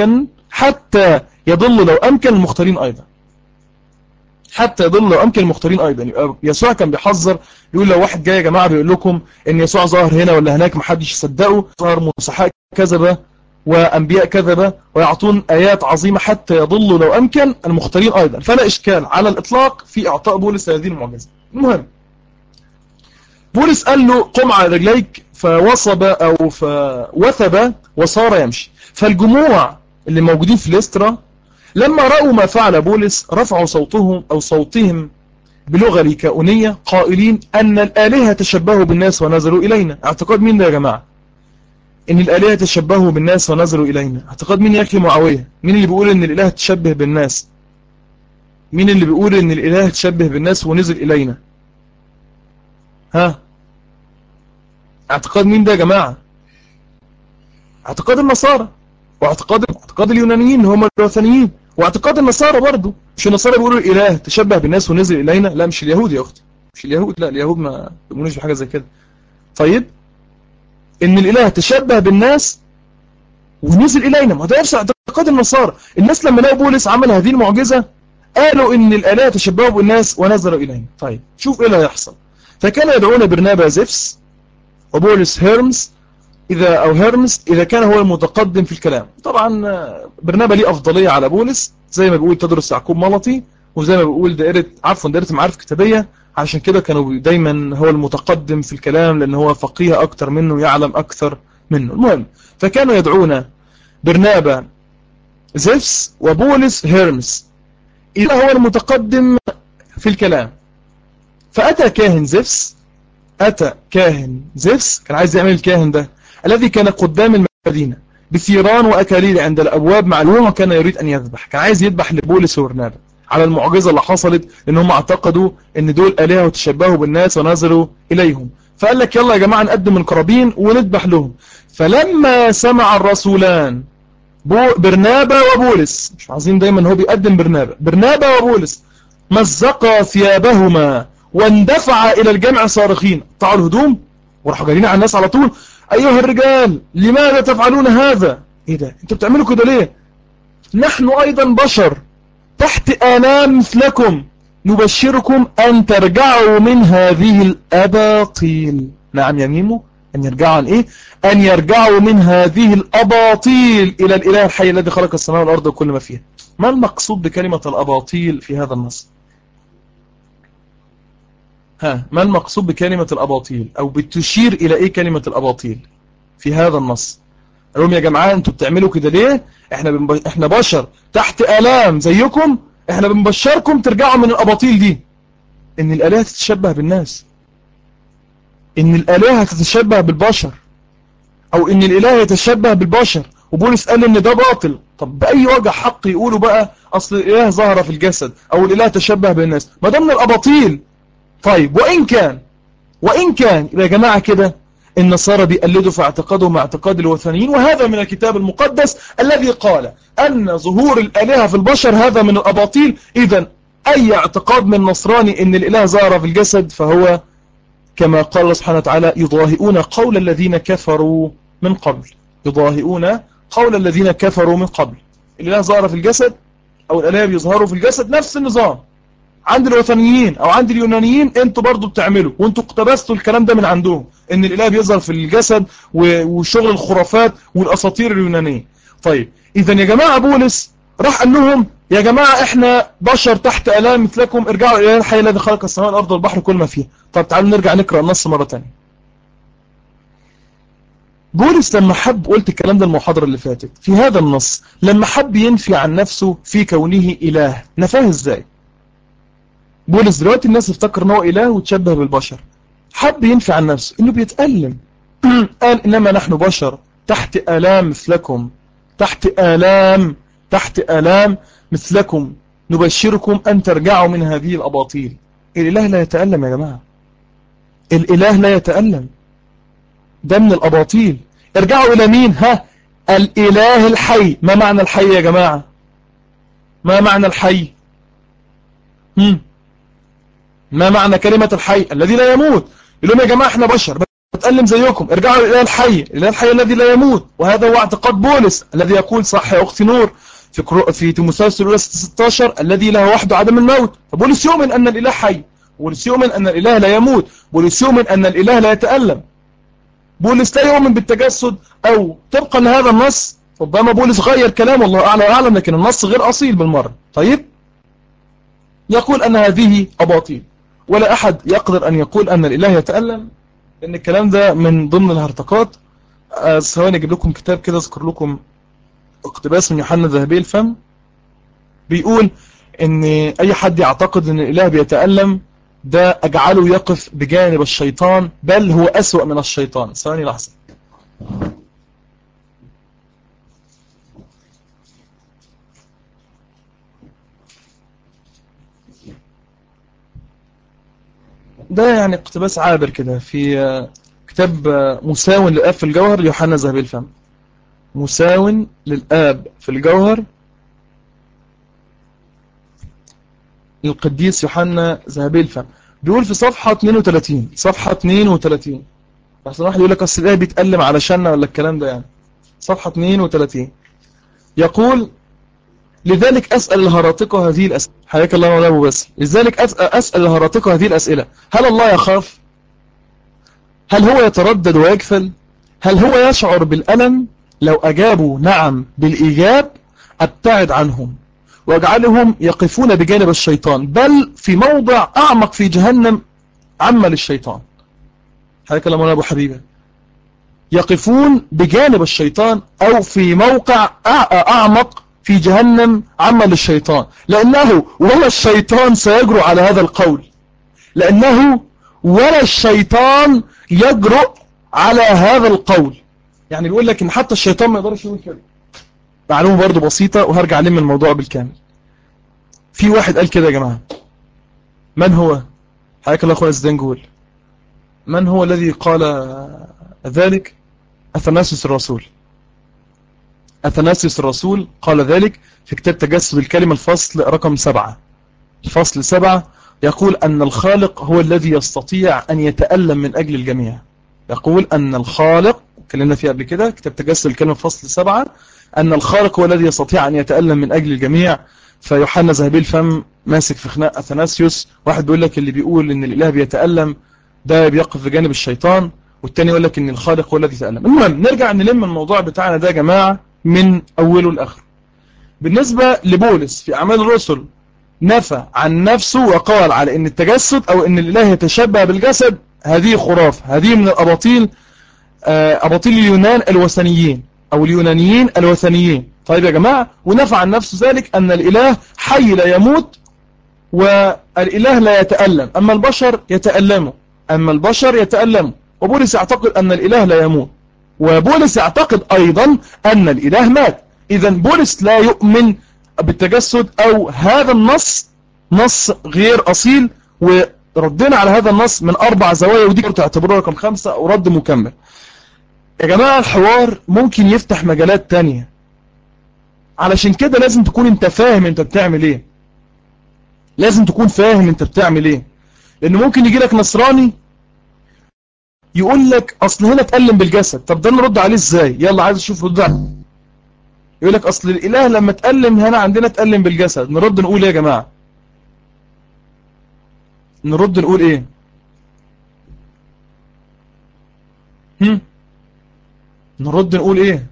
لو امكن المختارين ايضا. حتى يضل لو امكن المختارين ايضا. يسوع كان بيحذر، يقول لو واحد جاي يا جماعة بيقول لكم ان يسوع ظهر هنا ولا هناك محدش يصدقه، ظهر مسحاء كذبة وأنبياء كذبة ويعطون آيات عظيمة حتى يضلوا لو أمكن المختارين أيضا. فلا إشكال على الإطلاق في إعطاء بولس هذه المعجزة. المهم، بولس قال له قم على رجليك فوثب وصار يمشي. فالجموع اللي موجودين في ليسترا لما رأوا ما فعل بولس رفعوا صوتهم بلغة ليكاونية قائلين أن الآلهة تشبهوا بالناس ونزلوا إلينا. اعتقاد مين ده يا جماعة؟ ان الالهه تشبهوا بالناس ونزلوا الينا. اعتقاد مين يا اخي معاويه؟ مين اللي بيقول ان الاله تشبه بالناس؟ مين اللي بيقول ان الاله تشبه بالناس ونزل الينا؟ اعتقاد مين ده يا جماعه؟ اعتقاد النصارى، واعتقاد اليونانيين اللي هم الوثنيين، واعتقاد النصارى برضو. مش النصارى بيقولوا الاله تشبه بالناس ونزل الينا؟ لا مش اليهود يا اختي، مش اليهود، لا اليهود ما بيقولوش بحاجه زي كده. طيب، ان الاله تشبه بالناس ونزل إلينا، ما ده نفس اعتقاد النصارى. الناس لما لقوا بولس عمل هذه المعجزة قالوا إن الآلهة تشبهوا بالناس ونزلوا إلينا. طيب شوف إيه اللي هيحصل. فكان يدعون برنابا زفس وبولس هيرمس إذا كان هو المتقدم في الكلام. طبعا برنابا ليه أفضلية على بولس، زي ما بيقول تدرس يعقوب ملطي، وزي ما بيقول دائرة معارف كتابية، عشان كده كانوا دايما هو المتقدم في الكلام، لأن هو فقيه أكتر منه، يعلم أكثر منه. المهم، فكانوا يدعون برنابا زفس وبولس هيرمس إذا هو المتقدم في الكلام. فأتى كاهن زفس كان عايز يعمل الكاهن ده الذي كان قدام المدينة بثيران وأكاليل عند الأبواب معلومة، وكان يريد أن يذبح، كان عايز يذبح لبولس وبرنابا على المعجزة اللي حصلت، لأنهم اعتقدوا أن دول آلهة وتشبهوا بالناس ونزلوا إليهم. فقال لك يلا يا جماعة نقدم القرابين ونذبح لهم. فلما سمع الرسولان برنابا وبولس، مش عايزين دايما هو بيقدم برنابا وبولس، مزقا ثيابهما واندفع إلى الجمع صارخين، قطعوا الهدوم وراحوا جايين على الناس على طول: أيها الرجال لماذا تفعلون هذا؟ إيه ده؟ أنتوا بتعملوا كده ليه؟ نحن أيضا بشر تحت آلام مثلكم، نبشركم أن ترجعوا من هذه الأباطيل. نعم يا ميمو، أن يرجعوا عن إيه؟ أن يرجعوا من هذه الأباطيل إلى الإله الحي الذي خلق السماء والأرض وكل ما فيها. ما المقصود بكلمة الأباطيل في هذا النص؟ ما المقصود بكلمة الأباطيل؟ أو بتشير إلى إيه كلمة الأباطيل في هذا النص؟ قالوا يا جماعة أنتوا بتعملوا كده ليه؟ إحنا بشر تحت آلام زيكم، إحنا بنبشركم ترجعوا من الأباطيل دي. إن الآلهة تتشبه بالناس، إن الآلهة تتشبه بالبشر، أو إن الإله يتشبه بالبشر. وبولس قال إن ده باطل. طب بأي وجه حق يقولوا بقى أصل الإله ظهر في الجسد أو الإله تشبه بالناس؟ ما ده من الأباطيل. طيب وإن كان يا جماعة كده النصارى بيقلدوا في اعتقادهم اعتقاد الوثنيين، وهذا من الكتاب المقدس الذي قال أن ظهور الآلهة في البشر هذا من الأباطيل. إذن أي اعتقاد من نصراني أن الإله ظهر في الجسد فهو كما قال الله سبحانه وتعالى: يضاهئون قول الذين كفروا من قبل. يضاهئون قول الذين كفروا من قبل. الإله ظهر في الجسد أو الآلهة بيظهروا في الجسد، نفس النظام. عند الوثنيين او عند اليونانيين انتوا برضو بتعملوا، وانتوا اقتبستوا الكلام ده من عندهم، ان الاله بيظهر في الجسد وشغل الخرافات والاساطير اليونانيه. طيب اذا يا جماعه بولس راح قال لهم يا جماعه احنا بشر تحت الام مثلكم، ارجعوا الى الحي الذي خلق السماء والارض والبحر كل ما فيه. طب تعالوا نرجع نقرا النص مره ثانيه. بولس لما حب، قلت الكلام ده المحاضرة اللي فاتت، في هذا النص لما حب ينفي عن نفسه في كونه إله، نفاه ازاي؟ بولس دلوقتي الناس افتكر ان هو إله وتشبه بالبشر، حب ينفي عن نفسه انه بيتألم. قال انما نحن بشر تحت آلام مثلكم، تحت آلام مثلكم، نبشركم ان ترجعوا من هذه الأباطيل. الإله لا يتألم يا جماعة، الإله لا يتألم، ده من الأباطيل. ارجعوا إلى مين؟ الإله الحي. ما معنى الحي يا جماعة؟ ما معنى الحي؟ ما معنى كلمة الحي؟ الذي لا يموت. يقول لهم يا جماعة احنا بشر بتألم زيكم، ارجعوا إلى الإله الحي، الإله الحي الذي لا يموت. وهذا هو اعتقاد بولس الذي يقول، صح يا أختي نور، في تيموثاوس الأولى 16 الذي له وحده عدم الموت. فبولس يؤمن أن الإله حي، بولس يؤمن أن الإله لا يموت، بولس يؤمن أن الإله لا يتألم. بولس لا يؤمن بالتجسد، او طبقا لهذا النص، ربما بولس غير كلامه الله اعلى واعلم، لكن النص غير اصيل بالمره. طيب يقول ان هذه اباطيل، ولا احد يقدر ان يقول ان الاله يتألم، لان الكلام ده من ضمن الهرطقات. ثواني اجيب لكم كتاب كده اذكر لكم اقتباس من يوحنا ذهبي الفم، بيقول ان اي حد يعتقد ان الاله بيتألم ده اجعله يقف بجانب الشيطان، بل هو اسوأ من الشيطان. ثواني لحظة. ده يعني اقتباس عابر كده في كتاب مساو للآب في الجوهر ليوحنا ذهبي الفم، مساو للآب في الجوهر للقديس يوحنا ذهبي الفم. بيقول في صفحة 32، صفحة 32، بس واحد يقول لك اصل الآب بيتألم علشاننا ولا الكلام ده يعني. صفحة 32 يقول: لذلك أسأل الهراطقة هذه الأسئلة، حياك الله مولانا أبو باسل، لذلك أسأل الهراطقة هذه الأسئلة: هل الله يخاف؟ هل هو يتردد ويكفل؟ هل هو يشعر بالألم؟ لو أجابوا نعم بالإيجاب أبتعد عنهم واجعلهم يقفون بجانب الشيطان، بل في موضع أعمق في جهنم عمل الشيطان. حياك الله مولانا أبو حبيبة. يقفون بجانب الشيطان أو في موقع أعمق في جهنم عمل الشيطان، لأنه ولا الشيطان سيجرؤ على هذا القول، لأنه ولا الشيطان يجرؤ على هذا القول. يعني بيقول لك إن حتى الشيطان ما يقدرش يقول كده. معلومة برضو بسيطة وهرجع لم الموضوع بالكامل. في واحد قال كده يا جماعة، من هو؟ حياك الله أخوة الزنجول. من هو الذي قال ذلك؟ أثناسيوس الرسول. أثناسيوس الرسول قال ذلك في كتاب تجسد الكلمة الفصل رقم 7. الفصل 7 يقول أن الخالق هو الذي يستطيع أن يتألم من أجل الجميع. يقول أن الخالق، كلمنا فيه قبل كده كتاب تجسد الكلمة فصل 7، أن الخالق هو الذي يستطيع أن يتألم من أجل الجميع. فيوحنا ذهبي الفم ماسك في خناق أثناسيوس، واحد بيقول لك اللي بيقول أن الإله بيتألم ده بيقف بجانب الشيطان، والتاني يقول لك أن الخالق هو الذي يتألم. المهم نرجع نلم الموضوع بتاعنا ده يا جماعة من أوله لآخره. بالنسبة لبولس في أعمال الرسل نفى عن نفسه وقال على ان التجسد او ان الاله يتشبه بالجسد هذه خرافة، هذه من الاباطيل، اباطيل اليونان الوثنيين او اليونانيين الوثنيين. طيب يا جماعة، ونفى عن نفسه ذلك ان الاله حي لا يموت والاله لا يتألم، اما البشر يتألموا، وبولس يعتقد ان الاله لا يموت، وبولس يعتقد ايضا ان الاله مات. اذا بولس لا يؤمن بالتجسد، او هذا النص نص غير اصيل، وردنا على هذا النص من 4 زوايا، ودي تعتبروها رقم 5 او رد مكمل. يا جماعة الحوار ممكن يفتح مجالات تانية، علشان كده لازم تكون انت فاهم انت بتعمل ايه، لازم تكون فاهم انت بتعمل ايه. لان ممكن يجي لك نصراني يقول لك اصل هنا اتألم بالجسد، طب ده نرد عليه ازاي؟ يلا عايز اشوف رد عليه. يقول لك اصل الاله لما اتألم هنا عندنا اتألم بالجسد، نرد نقول ايه يا جماعة؟ نرد نقول ايه؟ نرد نقول ايه؟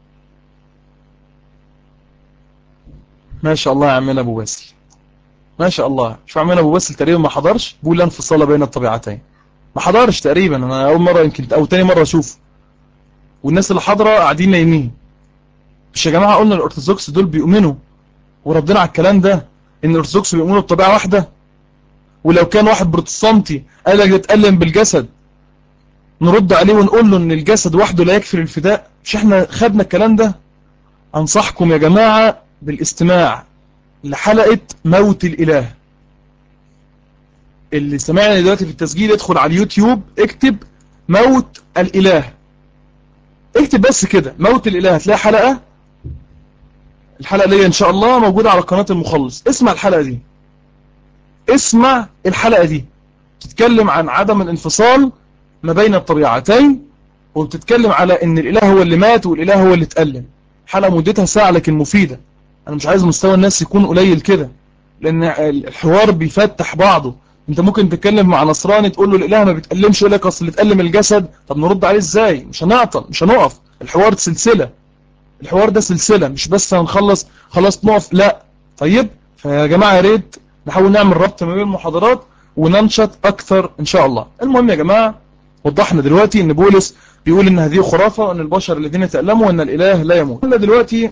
ما شاء الله يا عمنا ابو باسل، ما شاء الله. شو عمنا ابو باسل تقريبا ما حضرش، بيقول لا انفصال بين الطبيعتين. ما حضرش تقريبا، انا اول مره يمكن او تاني مره اشوفه، والناس اللي حاضره قاعدين نايمين. مش يا جماعه قلنا الارثوذكس دول بيؤمنوا وردنا على الكلام ده ان الارثوذكس بيؤمنوا بطبيعه واحده؟ ولو كان واحد بروتستانتي قال لك يتألم بالجسد، نرد عليه ونقول له ان الجسد وحده لا يكفي الفداء؟ مش احنا خدنا الكلام ده؟ انصحكم يا جماعه بالاستماع لحلقه موت الاله. اللي سمعني دلوقتي في التسجيل ادخل على اليوتيوب اكتب موت الاله، اكتب بس كده موت الاله، هتلاقي حلقه. الحلقه دي ان شاء الله موجوده على قناه المخلص. اسمع الحلقه دي، اسمع الحلقه دي. بتتكلم عن عدم الانفصال ما بين الطبيعتين، وبتتكلم على ان الاله هو اللي مات والاله هو اللي اتألم. حلقه مدتها ساعه لكن مفيده. انا مش عايز مستوى الناس يكون قليل كده، لان الحوار بيفتح بعضه. انت ممكن تتكلم مع نصراني تقول له الاله ما بيتألمش، يقول لك اصل اللي اتألم الجسد. طب نرد عليه ازاي؟ مش هنعطل، مش هنقف. الحوار سلسله، الحوار ده سلسله، مش بس هنخلص خلاص نقف، لا. طيب فيا جماعه يا ريت نحاول نعمل ربط ما بين المحاضرات وننشط اكثر ان شاء الله. المهم يا جماعه، وضحنا دلوقتي ان بولس بيقول ان هذه خرافه، وان البشر الذين تألموا وان الاله لا يموت. قلنا دلوقتي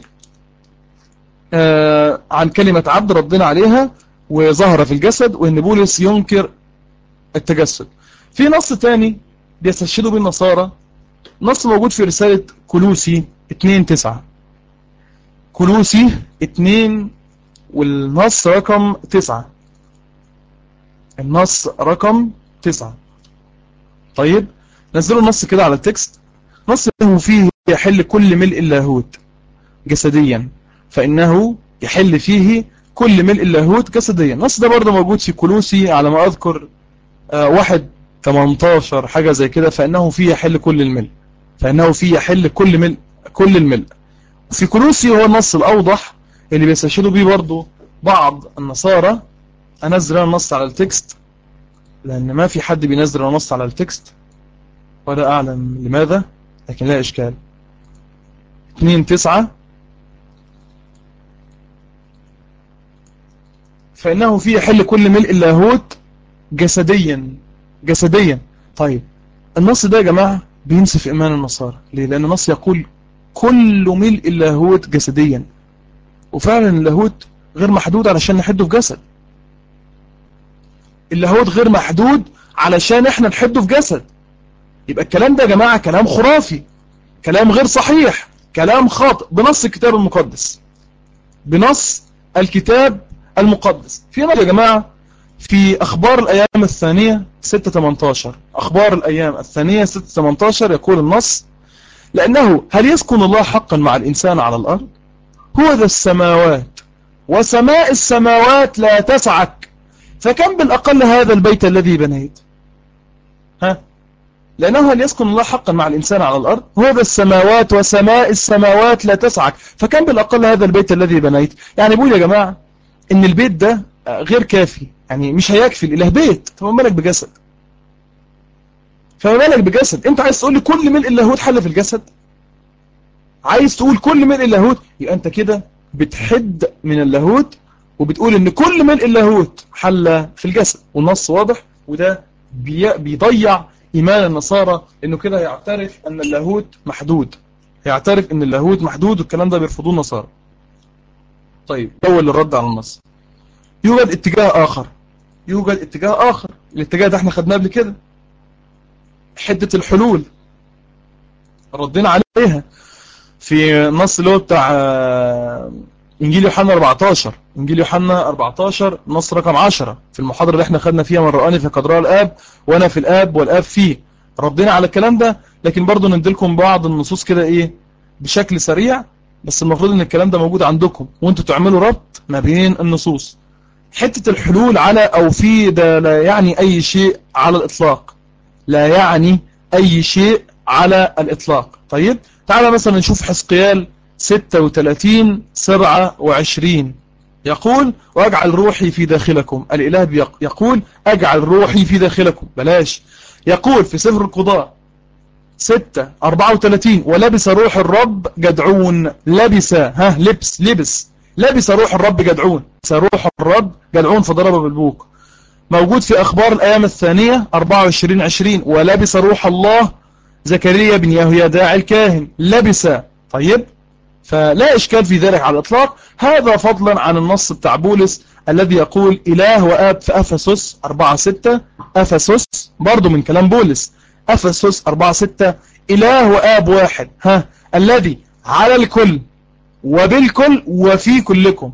عن كلمه عبد ردنا عليها وظهر في الجسد، وان بولس ينكر التجسد. في نص تاني بيستشهدوا به النصارى، نص موجود في رساله كولوسي 2:9. كولوسي 2 والنص رقم 9. النص رقم 9. طيب نزلوا النص كده على التكست. نص انه فيه يحل كل ملء اللاهوت جسديا، فانه يحل فيه كل ملء اللاهوت جسديا. النص ده برضه موجود في كولوسي على ما اذكر 1:18 حاجه زي كده، فانه فيه يحل كل الملء، فانه فيه يحل كل ملء، كل الملء. في كولوسي هو النص الاوضح اللي بيستشهدوا بيه برضه بعض النصارى. انزل النص على التكست لان ما في حد بينزل النص على التكست، ولا اعلم لماذا، لكن لا اشكال. 2:9 فانه فيه يحل كل ملء اللاهوت جسديا، جسديا. طيب النص ده يا جماعه بينسف ايمان النصارى. ليه؟ لان النص يقول كل ملء اللاهوت جسديا، وفعلا اللاهوت غير محدود علشان نحده في جسد. اللاهوت غير محدود علشان احنا نحده في جسد. يبقى الكلام ده يا جماعه كلام خرافي، كلام غير صحيح، كلام خاطئ بنص الكتاب المقدس، بنص الكتاب المقدس. في نص يا جماعه في اخبار الايام الثانيه 6:18. اخبار الايام الثانيه 6:18 يقول النص: لانه هل يسكن الله حقا مع الانسان على الارض؟ هو ذا السماوات وسماء السماوات لا تسعك، فكم بالأقل هذا البيت الذي بنيت. ها؟ لأنه هل يسكن الله حقا مع الإنسان على الأرض؟ هو ذا السماوات وسماء السماوات لا تسعك، فكم بالأقل هذا البيت الذي بنيت. يعني بيقول يا جماعة إن البيت ده غير كافي، يعني مش هيكفي الإله بيت. فما بالك بجسد، فما بالك بجسد. أنت عايز تقول لي كل ملء اللاهوت حل في الجسد؟ عايز تقول كل ملء اللاهوت؟ يبقى أنت كده بتحد من اللاهوت، وبتقول ان كل ملء اللاهوت حل في الجسد. والنص واضح، وده بيضيع ايمان النصارى، انه كده يعترف ان اللاهوت محدود، يعترف ان اللاهوت محدود، والكلام ده بيرفضوه النصارى. طيب اول الرد على النص، يوجد اتجاه اخر، يوجد اتجاه اخر. الاتجاه ده احنا خدناه قبل كده، حدة الحلول، ردينا عليها في النص اللي هو بتاع انجيل يوحنا 14. انجيل يوحنا 14 نص رقم 10 في المحاضرة اللي احنا خدنا فيها: من رآني فقد رأى الآب وانا في الآب والآب فيه. ردينا على الكلام ده، لكن برضو نديلكم بعض النصوص كده ايه بشكل سريع، بس المفروض ان الكلام ده موجود عندكم وانتوا تعملوا ربط ما بين النصوص. حتة الحلول على او في ده لا يعني اي شيء على الاطلاق، لا يعني اي شيء على الاطلاق. طيب تعالى مثلا نشوف حزقيال 36:27. يقول واجعل روحي في داخلكم. الإله يقول أجعل روحي في داخلكم. بلاش. يقول في سفر القضاء 6:34 ولبس روح الرب جدعون. لبس، لبس روح الرب جدعون. روح الرب جدعون فضرب بالبوق. موجود في أخبار الأيام الثانية 24:20 ولبس روح الله زكريا بن يهويداع الكاهن. لبس. طيب، فلا إشكال في ذلك على الإطلاق. هذا فضلا عن النص بتاع بولس الذي يقول إله وآب في أفسس 4:6. أفسس برضو من كلام بولس. أفسس 4:6 إله وآب واحد، الذي على الكل وبالكل وفي كلكم.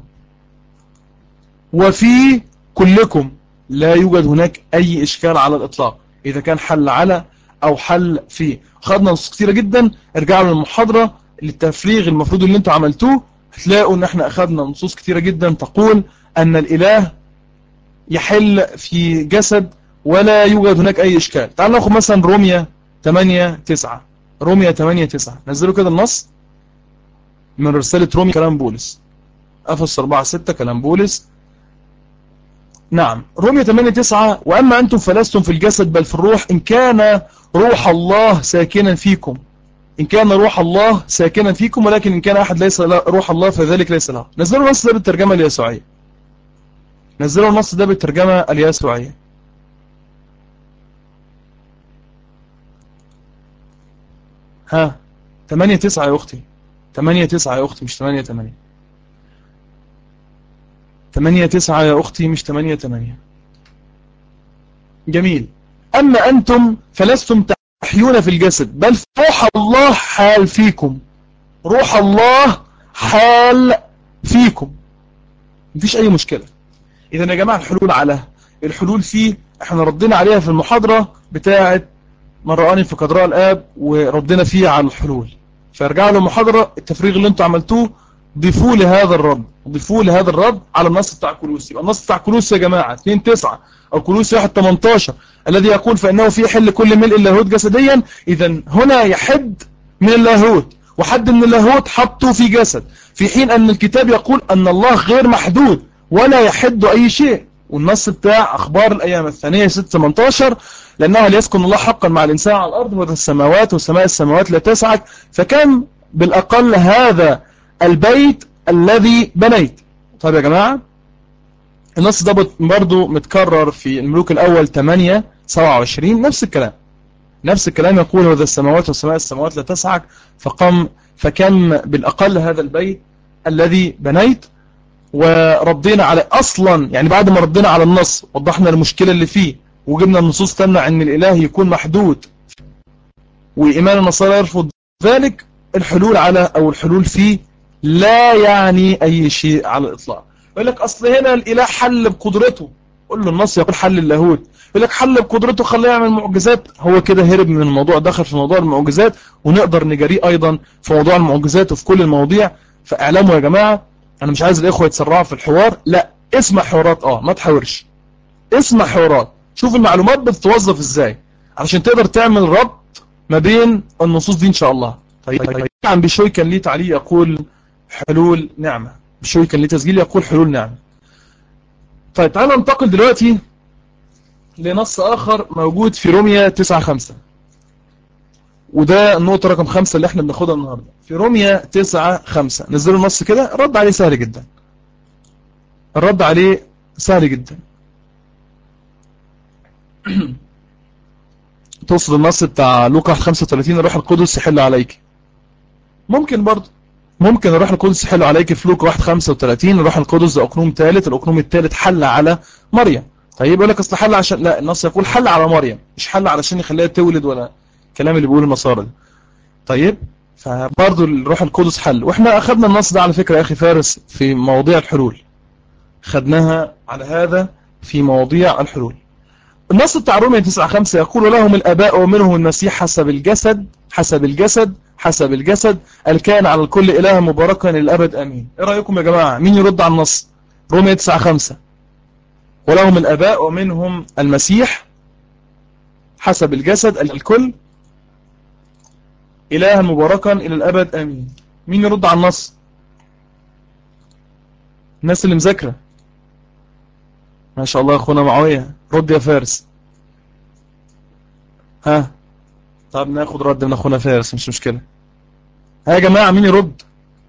وفي كلكم لا يوجد هناك أي إشكال على الإطلاق، إذا كان حل على أو حل في. خدنا نصوص كتيرة جدا. ارجعوا للمحاضرة للتفريغ المفروض اللي انتوا عملتوه، هتلاقوا ان احنا أخدنا نصوص كتيرة جدا تقول أن الإله يحل في جسد ولا يوجد هناك أي إشكال. تعالوا ناخد مثلا رومية 8:9. رومية 8:9 نزلوا كده النص من رسالة رومية كلام بولس. أفسس 4:6 كلام بولس. نعم، رومية 8:9 وأما أنتم فلستم في الجسد بل في الروح إن كان روح الله ساكنا فيكم. إن كان روح الله ساكنا فيكم، ولكن إن كان أحد ليس روح الله فذلك ليس له. نزلوا النص ده بالترجمة اليسوعية. نزلوا النص ده بالترجمة اليسوعية. ها 8:9 يا أختي. 8:9 يا أختي مش 8:8. 8:9 يا أختي مش 8:8. جميل. أما أنتم فلستم تحيون في الجسد بل روح الله حال فيكم. روح الله حال فيكم. مفيش أي مشكلة. إذا يا جماعة الحلول على الحلول فيه احنا ردينا عليها في المحاضرة بتاعة من رآني في قدراء الآب، وردينا فيه على الحلول. فارجعوا للمحاضرة التفريغ اللي انتوا عملتوه ضيفوا لهذا الرد، ضيفوا لهذا الرد على النص بتاع كولوسي. يبقى النص بتاع كولوسي يا جماعة 2:9 أو كولوسي 1:18 الذي يقول فإنه في حل كل ملء اللاهوت جسديا. إذا هنا يحد من اللاهوت، وحد من اللاهوت حطه في جسد، في حين أن الكتاب يقول أن الله غير محدود ولا يحد أي شيء. والنص بتاع أخبار الأيام الثانية 6:18 لأنه ليسكن الله حقا مع الإنسان على الأرض وذا السماوات وسماء السماوات لا تسعك فكم بالأقل هذا البيت الذي بنيت. طيب يا جماعة النص ده برضو متكرر في الملوك الأول 8:27. نفس الكلام يقول وذا السماوات وسماء السماوات لا تسعك فكم بالأقل هذا البيت الذي بنيت. وردينا على أصلا يعني بعد ما ردينا على النص وضحنا المشكلة اللي فيه وجبنا النصوص تمنع أن الإله يكون محدود وإيمان النصارى يرفض ذلك. الحلول على أو الحلول فيه لا يعني أي شيء على الإطلاق. يقول لك أصل هنا الإله حل بقدرته. قل له النص يقول حل اللاهوت. يقول لك حل بقدرته خليه يعمل معجزات. هو كده هرب من الموضوع، دخل في موضوع المعجزات، ونقدر نجريه أيضا في موضوع المعجزات وفي كل المواضيع. فاعلموا يا جماعة أنا مش عايز الإخوة يتسرعوا في الحوار، لا اسمع حوارات ما تحاورش. اسمع حوارات، شوف المعلومات بتتوظف ازاي علشان تقدر تعمل ربط ما بين النصوص دي ان شاء الله. طيب عن بشوي كان ليه تعليق يقول حلول نعمة. بشوي كان ليه تسجيل يقول حلول نعمة. طيب تعالى ننتقل دلوقتي لنص آخر موجود في رومية 9:5 وده النقطة رقم 5 اللي احنا بناخدها النهاردة. في رومية 9:5 نزلوا النص كده. الرد عليه سهل جدا. الرد عليه سهل جدا. توصل النص بتاع لوقا 35 الروح القدس يحل عليك. ممكن برضه ممكن الروح القدس يحل عليك في لوقا 1:35 الروح القدس ده أقنوم ثالث. الأقنوم الثالث حل على مريم. طيب يقول لك اصل حل عشان لا، النص يقول حل على مريم مش حل علشان يخليها تولد ولا الكلام اللي بيقوله النصارى ده. طيب فبرضه الروح القدس حل. واحنا اخذنا النص ده على فكرة يا اخي فارس في مواضيع الحلول، خدناها على هذا في مواضيع الحلول. النص بتاع رومية 9:5 يقول لهم الآباء ومنهم المسيح حسب الجسد الكائن على الكل إله مباركا للأبد آمين. إيه رأيكم يا جماعة؟ مين يرد على النص؟ رومية 9:5 ولهم الآباء ومنهم المسيح حسب الجسد الكل إله مباركا إلى الأبد آمين. مين يرد على النص؟ الناس اللي مذاكرة ما شاء الله. اخونا معاوية رد يا فارس. ها طب ناخد رد من اخونا فارس مش مشكلة. ها يا جماعة مين يرد؟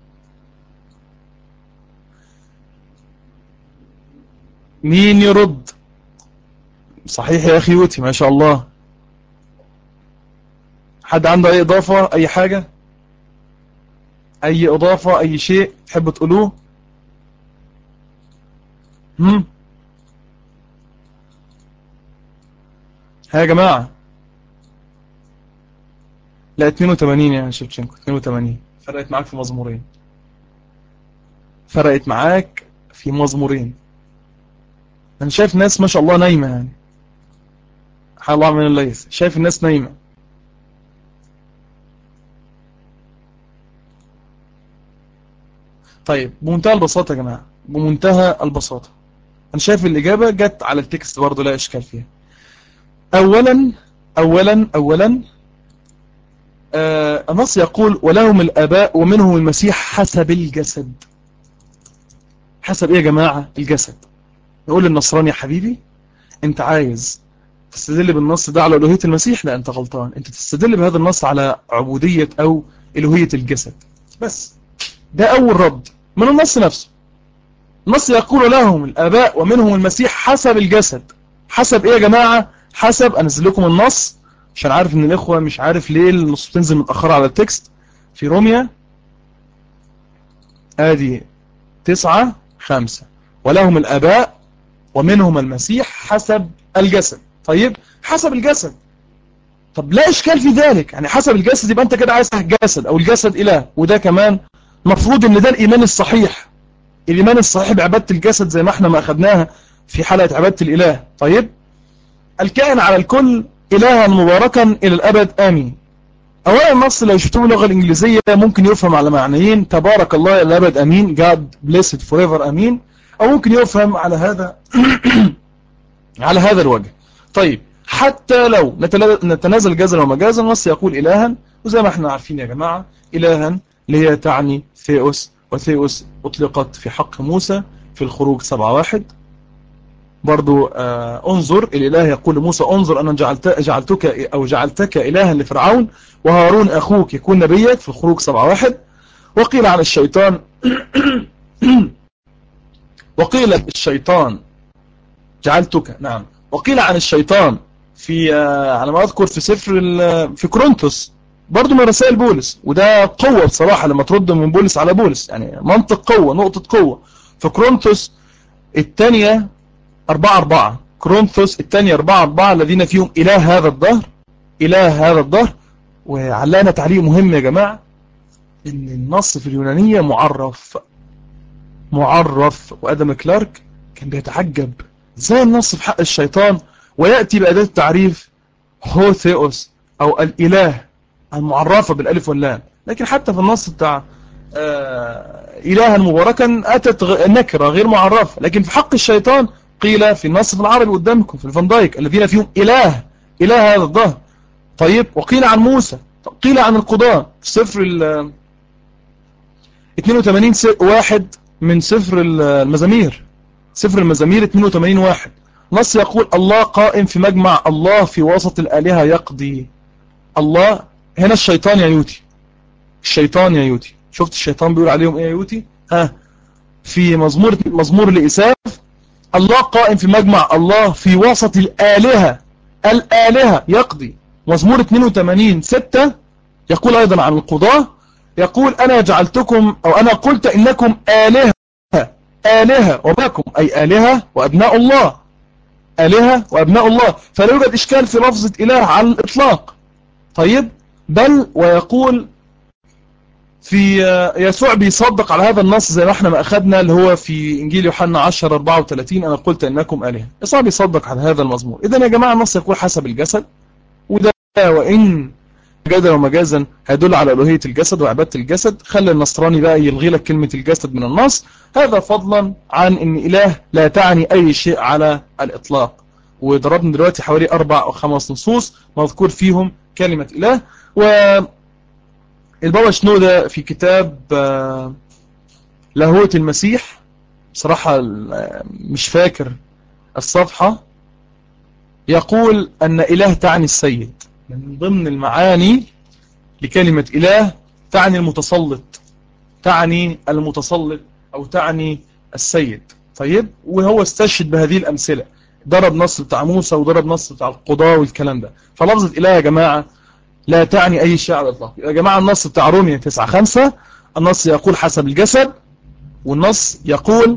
مين يرد؟ صحيح يا اخي يوتي ما شاء الله. حد عنده اي اضافة اي حاجة اي اضافة اي شيء تحبوا تقولوه؟ هم ها يا جماعة. لا 82 يا شيفتشنكو 82. فرقت معاك في مزمورين. فرقت معاك في مزمورين. انا شايف ناس ما شاء الله نايمة يعني. حال الله من الليث شايف الناس نايمة. طيب بمنتهى البساطة يا جماعة بمنتهى البساطة انا شايف الاجابة جت على التكست برضو لا اشكال فيها. اولا اولا النص يقول ولهم الاباء ومنهم المسيح حسب الجسد. حسب ايه يا جماعة؟ الجسد. نقول للنصراني يا حبيبي انت عايز تستدل بالنص ده على الوهية المسيح؟ لا انت غلطان. انت تستدل بهذا النص على عبودية او الوهية الجسد بس. ده اول رد من النص نفسه. النص يقول لهم الاباء ومنهم المسيح حسب الجسد. حسب ايه يا جماعة؟ حسب انزل لكم النص عشان عارف ان الاخوة مش عارف ليه النص بتنزل متأخرة على التكست. في روميا ادي 9:5 ولهم الاباء ومنهم المسيح حسب الجسد. طيب حسب الجسد طب لا اشكال في ذلك. يعني حسب الجسد يبقى انت كده عايز جسد او الجسد اله. وده كمان مفروض ان ده الايمان الصحيح. الايمان الصحيح بعبادة الجسد زي ما احنا ما اخدناها في حلقة عبادة الاله. طيب الكائن على الكل الها مباركا الى الابد امين. اولا النص لو شفتوه باللغة الانجليزية ممكن يفهم على معنيين تبارك الله الى الابد امين God blessed forever امين. او ممكن يفهم على هذا على هذا الوجه. طيب حتى لو نتنازل جزلا ومجازا النص يقول إلها. وزي ما احنا عارفين يا جماعة إلها اللي هي تعني ثيوس. وثيوس أطلقت في حق موسى في الخروج 7:1. برضو انظر الإله يقول لموسى انظر أنا جعلتك إلها لفرعون وهارون أخوك يكون نبيك في الخروج 7:1. وقيل عن الشيطان وقيل الشيطان جعلتك نعم. وقيل عن الشيطان في على ما أذكر في سفر في كورنثوس برضو من رسائل بولس. وده قوة بصراحة لما ترد من بولس على بولس يعني منطق قوة نقطة قوة. في كورنثوس الثانية 4:4 كورنثوس الثانية 4:4 الذين فيهم إله هذا الدهر. إله هذا الدهر. وعلقنا تعليق مهم يا جماعة إن النص في اليونانية معرف. وأدم كلارك كان بيتعجب زي النص في حق الشيطان ويأتي بأداة التعريف هو ثيوس أو الإله المعرفة بالألف واللام. لكن حتى في النص بتاع إلها مباركا أتت نكرة غير معرفة. لكن في حق الشيطان قيل في النص في العربي قدامكم في الفان دايك الذين فيهم إله هذا الظهر. طيب وقيل عن موسى قيل عن القضاء في سفر 82:1 من سفر المزامير. سفر المزامير 82:1 نص يقول الله قائم في مجمع الله في وسط الآلهة يقضي. الله هنا الشيطان يا يوتي. الشيطان يا يوتي شفت الشيطان بيقول عليهم ايه يا يوتي؟ في مزمور لإساف الله قائم في مجمع الله في وسط الآلهة يقضي. مزمور 82:6 يقول أيضا عن القضاة يقول أنا جعلتكم أو أنا قلت إنكم آلهة وماكم أي آلهة وأبناء الله. آلهة وأبناء الله. فلا يوجد إشكال في لفظة إله على الإطلاق. طيب بل ويقول في يسوع بيصدق على هذا النص زي ما احنا ما أخذنا اللي هو في إنجيل يوحنا 10:34 أنا قلت إنكم آلهة. يسوع بيصدق على هذا المزمور. إذن يا جماعة النص يقول حسب الجسد. وده وإن جدلا ومجازا هيدل على ألوهية الجسد وعبادة الجسد. خلي النصراني بقى يلغي لك كلمة الجسد من النص. هذا فضلا عن ان إله لا تعني أي شيء على الإطلاق. وضربنا دلوقتي حوالي 4 أو 5 نصوص مذكور فيهم كلمة إله. والبابا شنودة في كتاب لاهوت المسيح بصراحة مش فاكر الصفحة، يقول أن إله تعني السيد. من ضمن المعاني لكلمة إله تعني المتسلط، تعني المتسلط أو تعني السيد. طيب، وهو استشهد بهذه الأمثلة، ضرب نص بتاع موسى وضرب نص بتاع القضاء والكلام ده. فلفظة إله يا جماعة لا تعني أي شيء على الإطلاق. يا جماعة النص بتاع رومية 9:5 النص يقول حسب الجسد، والنص يقول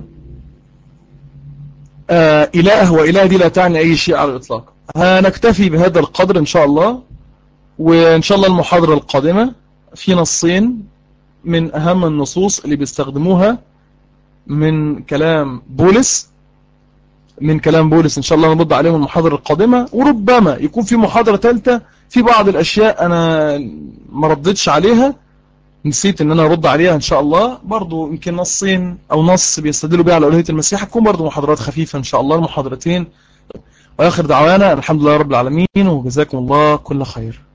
إله، وإله دي لا تعني أي شيء على الإطلاق. هنكتفي بهذا القدر إن شاء الله، وإن شاء الله المحاضرة القادمة في نصين من أهم النصوص اللي بيستخدموها من كلام بولس، إن شاء الله نرد عليهم المحاضرة القادمة، وربما يكون في محاضرة ثالثة في بعض الأشياء أنا ما ردتش عليها، نسيت ان انا ارد عليها. ان شاء الله برضو يمكن نصين او نص بيستدلوا بيه على ألوهية المسيح، هتكون برضو محاضرات خفيفة ان شاء الله، المحاضرتين. واخر دعوانا الحمد لله رب العالمين، وجزاكم الله كل خير.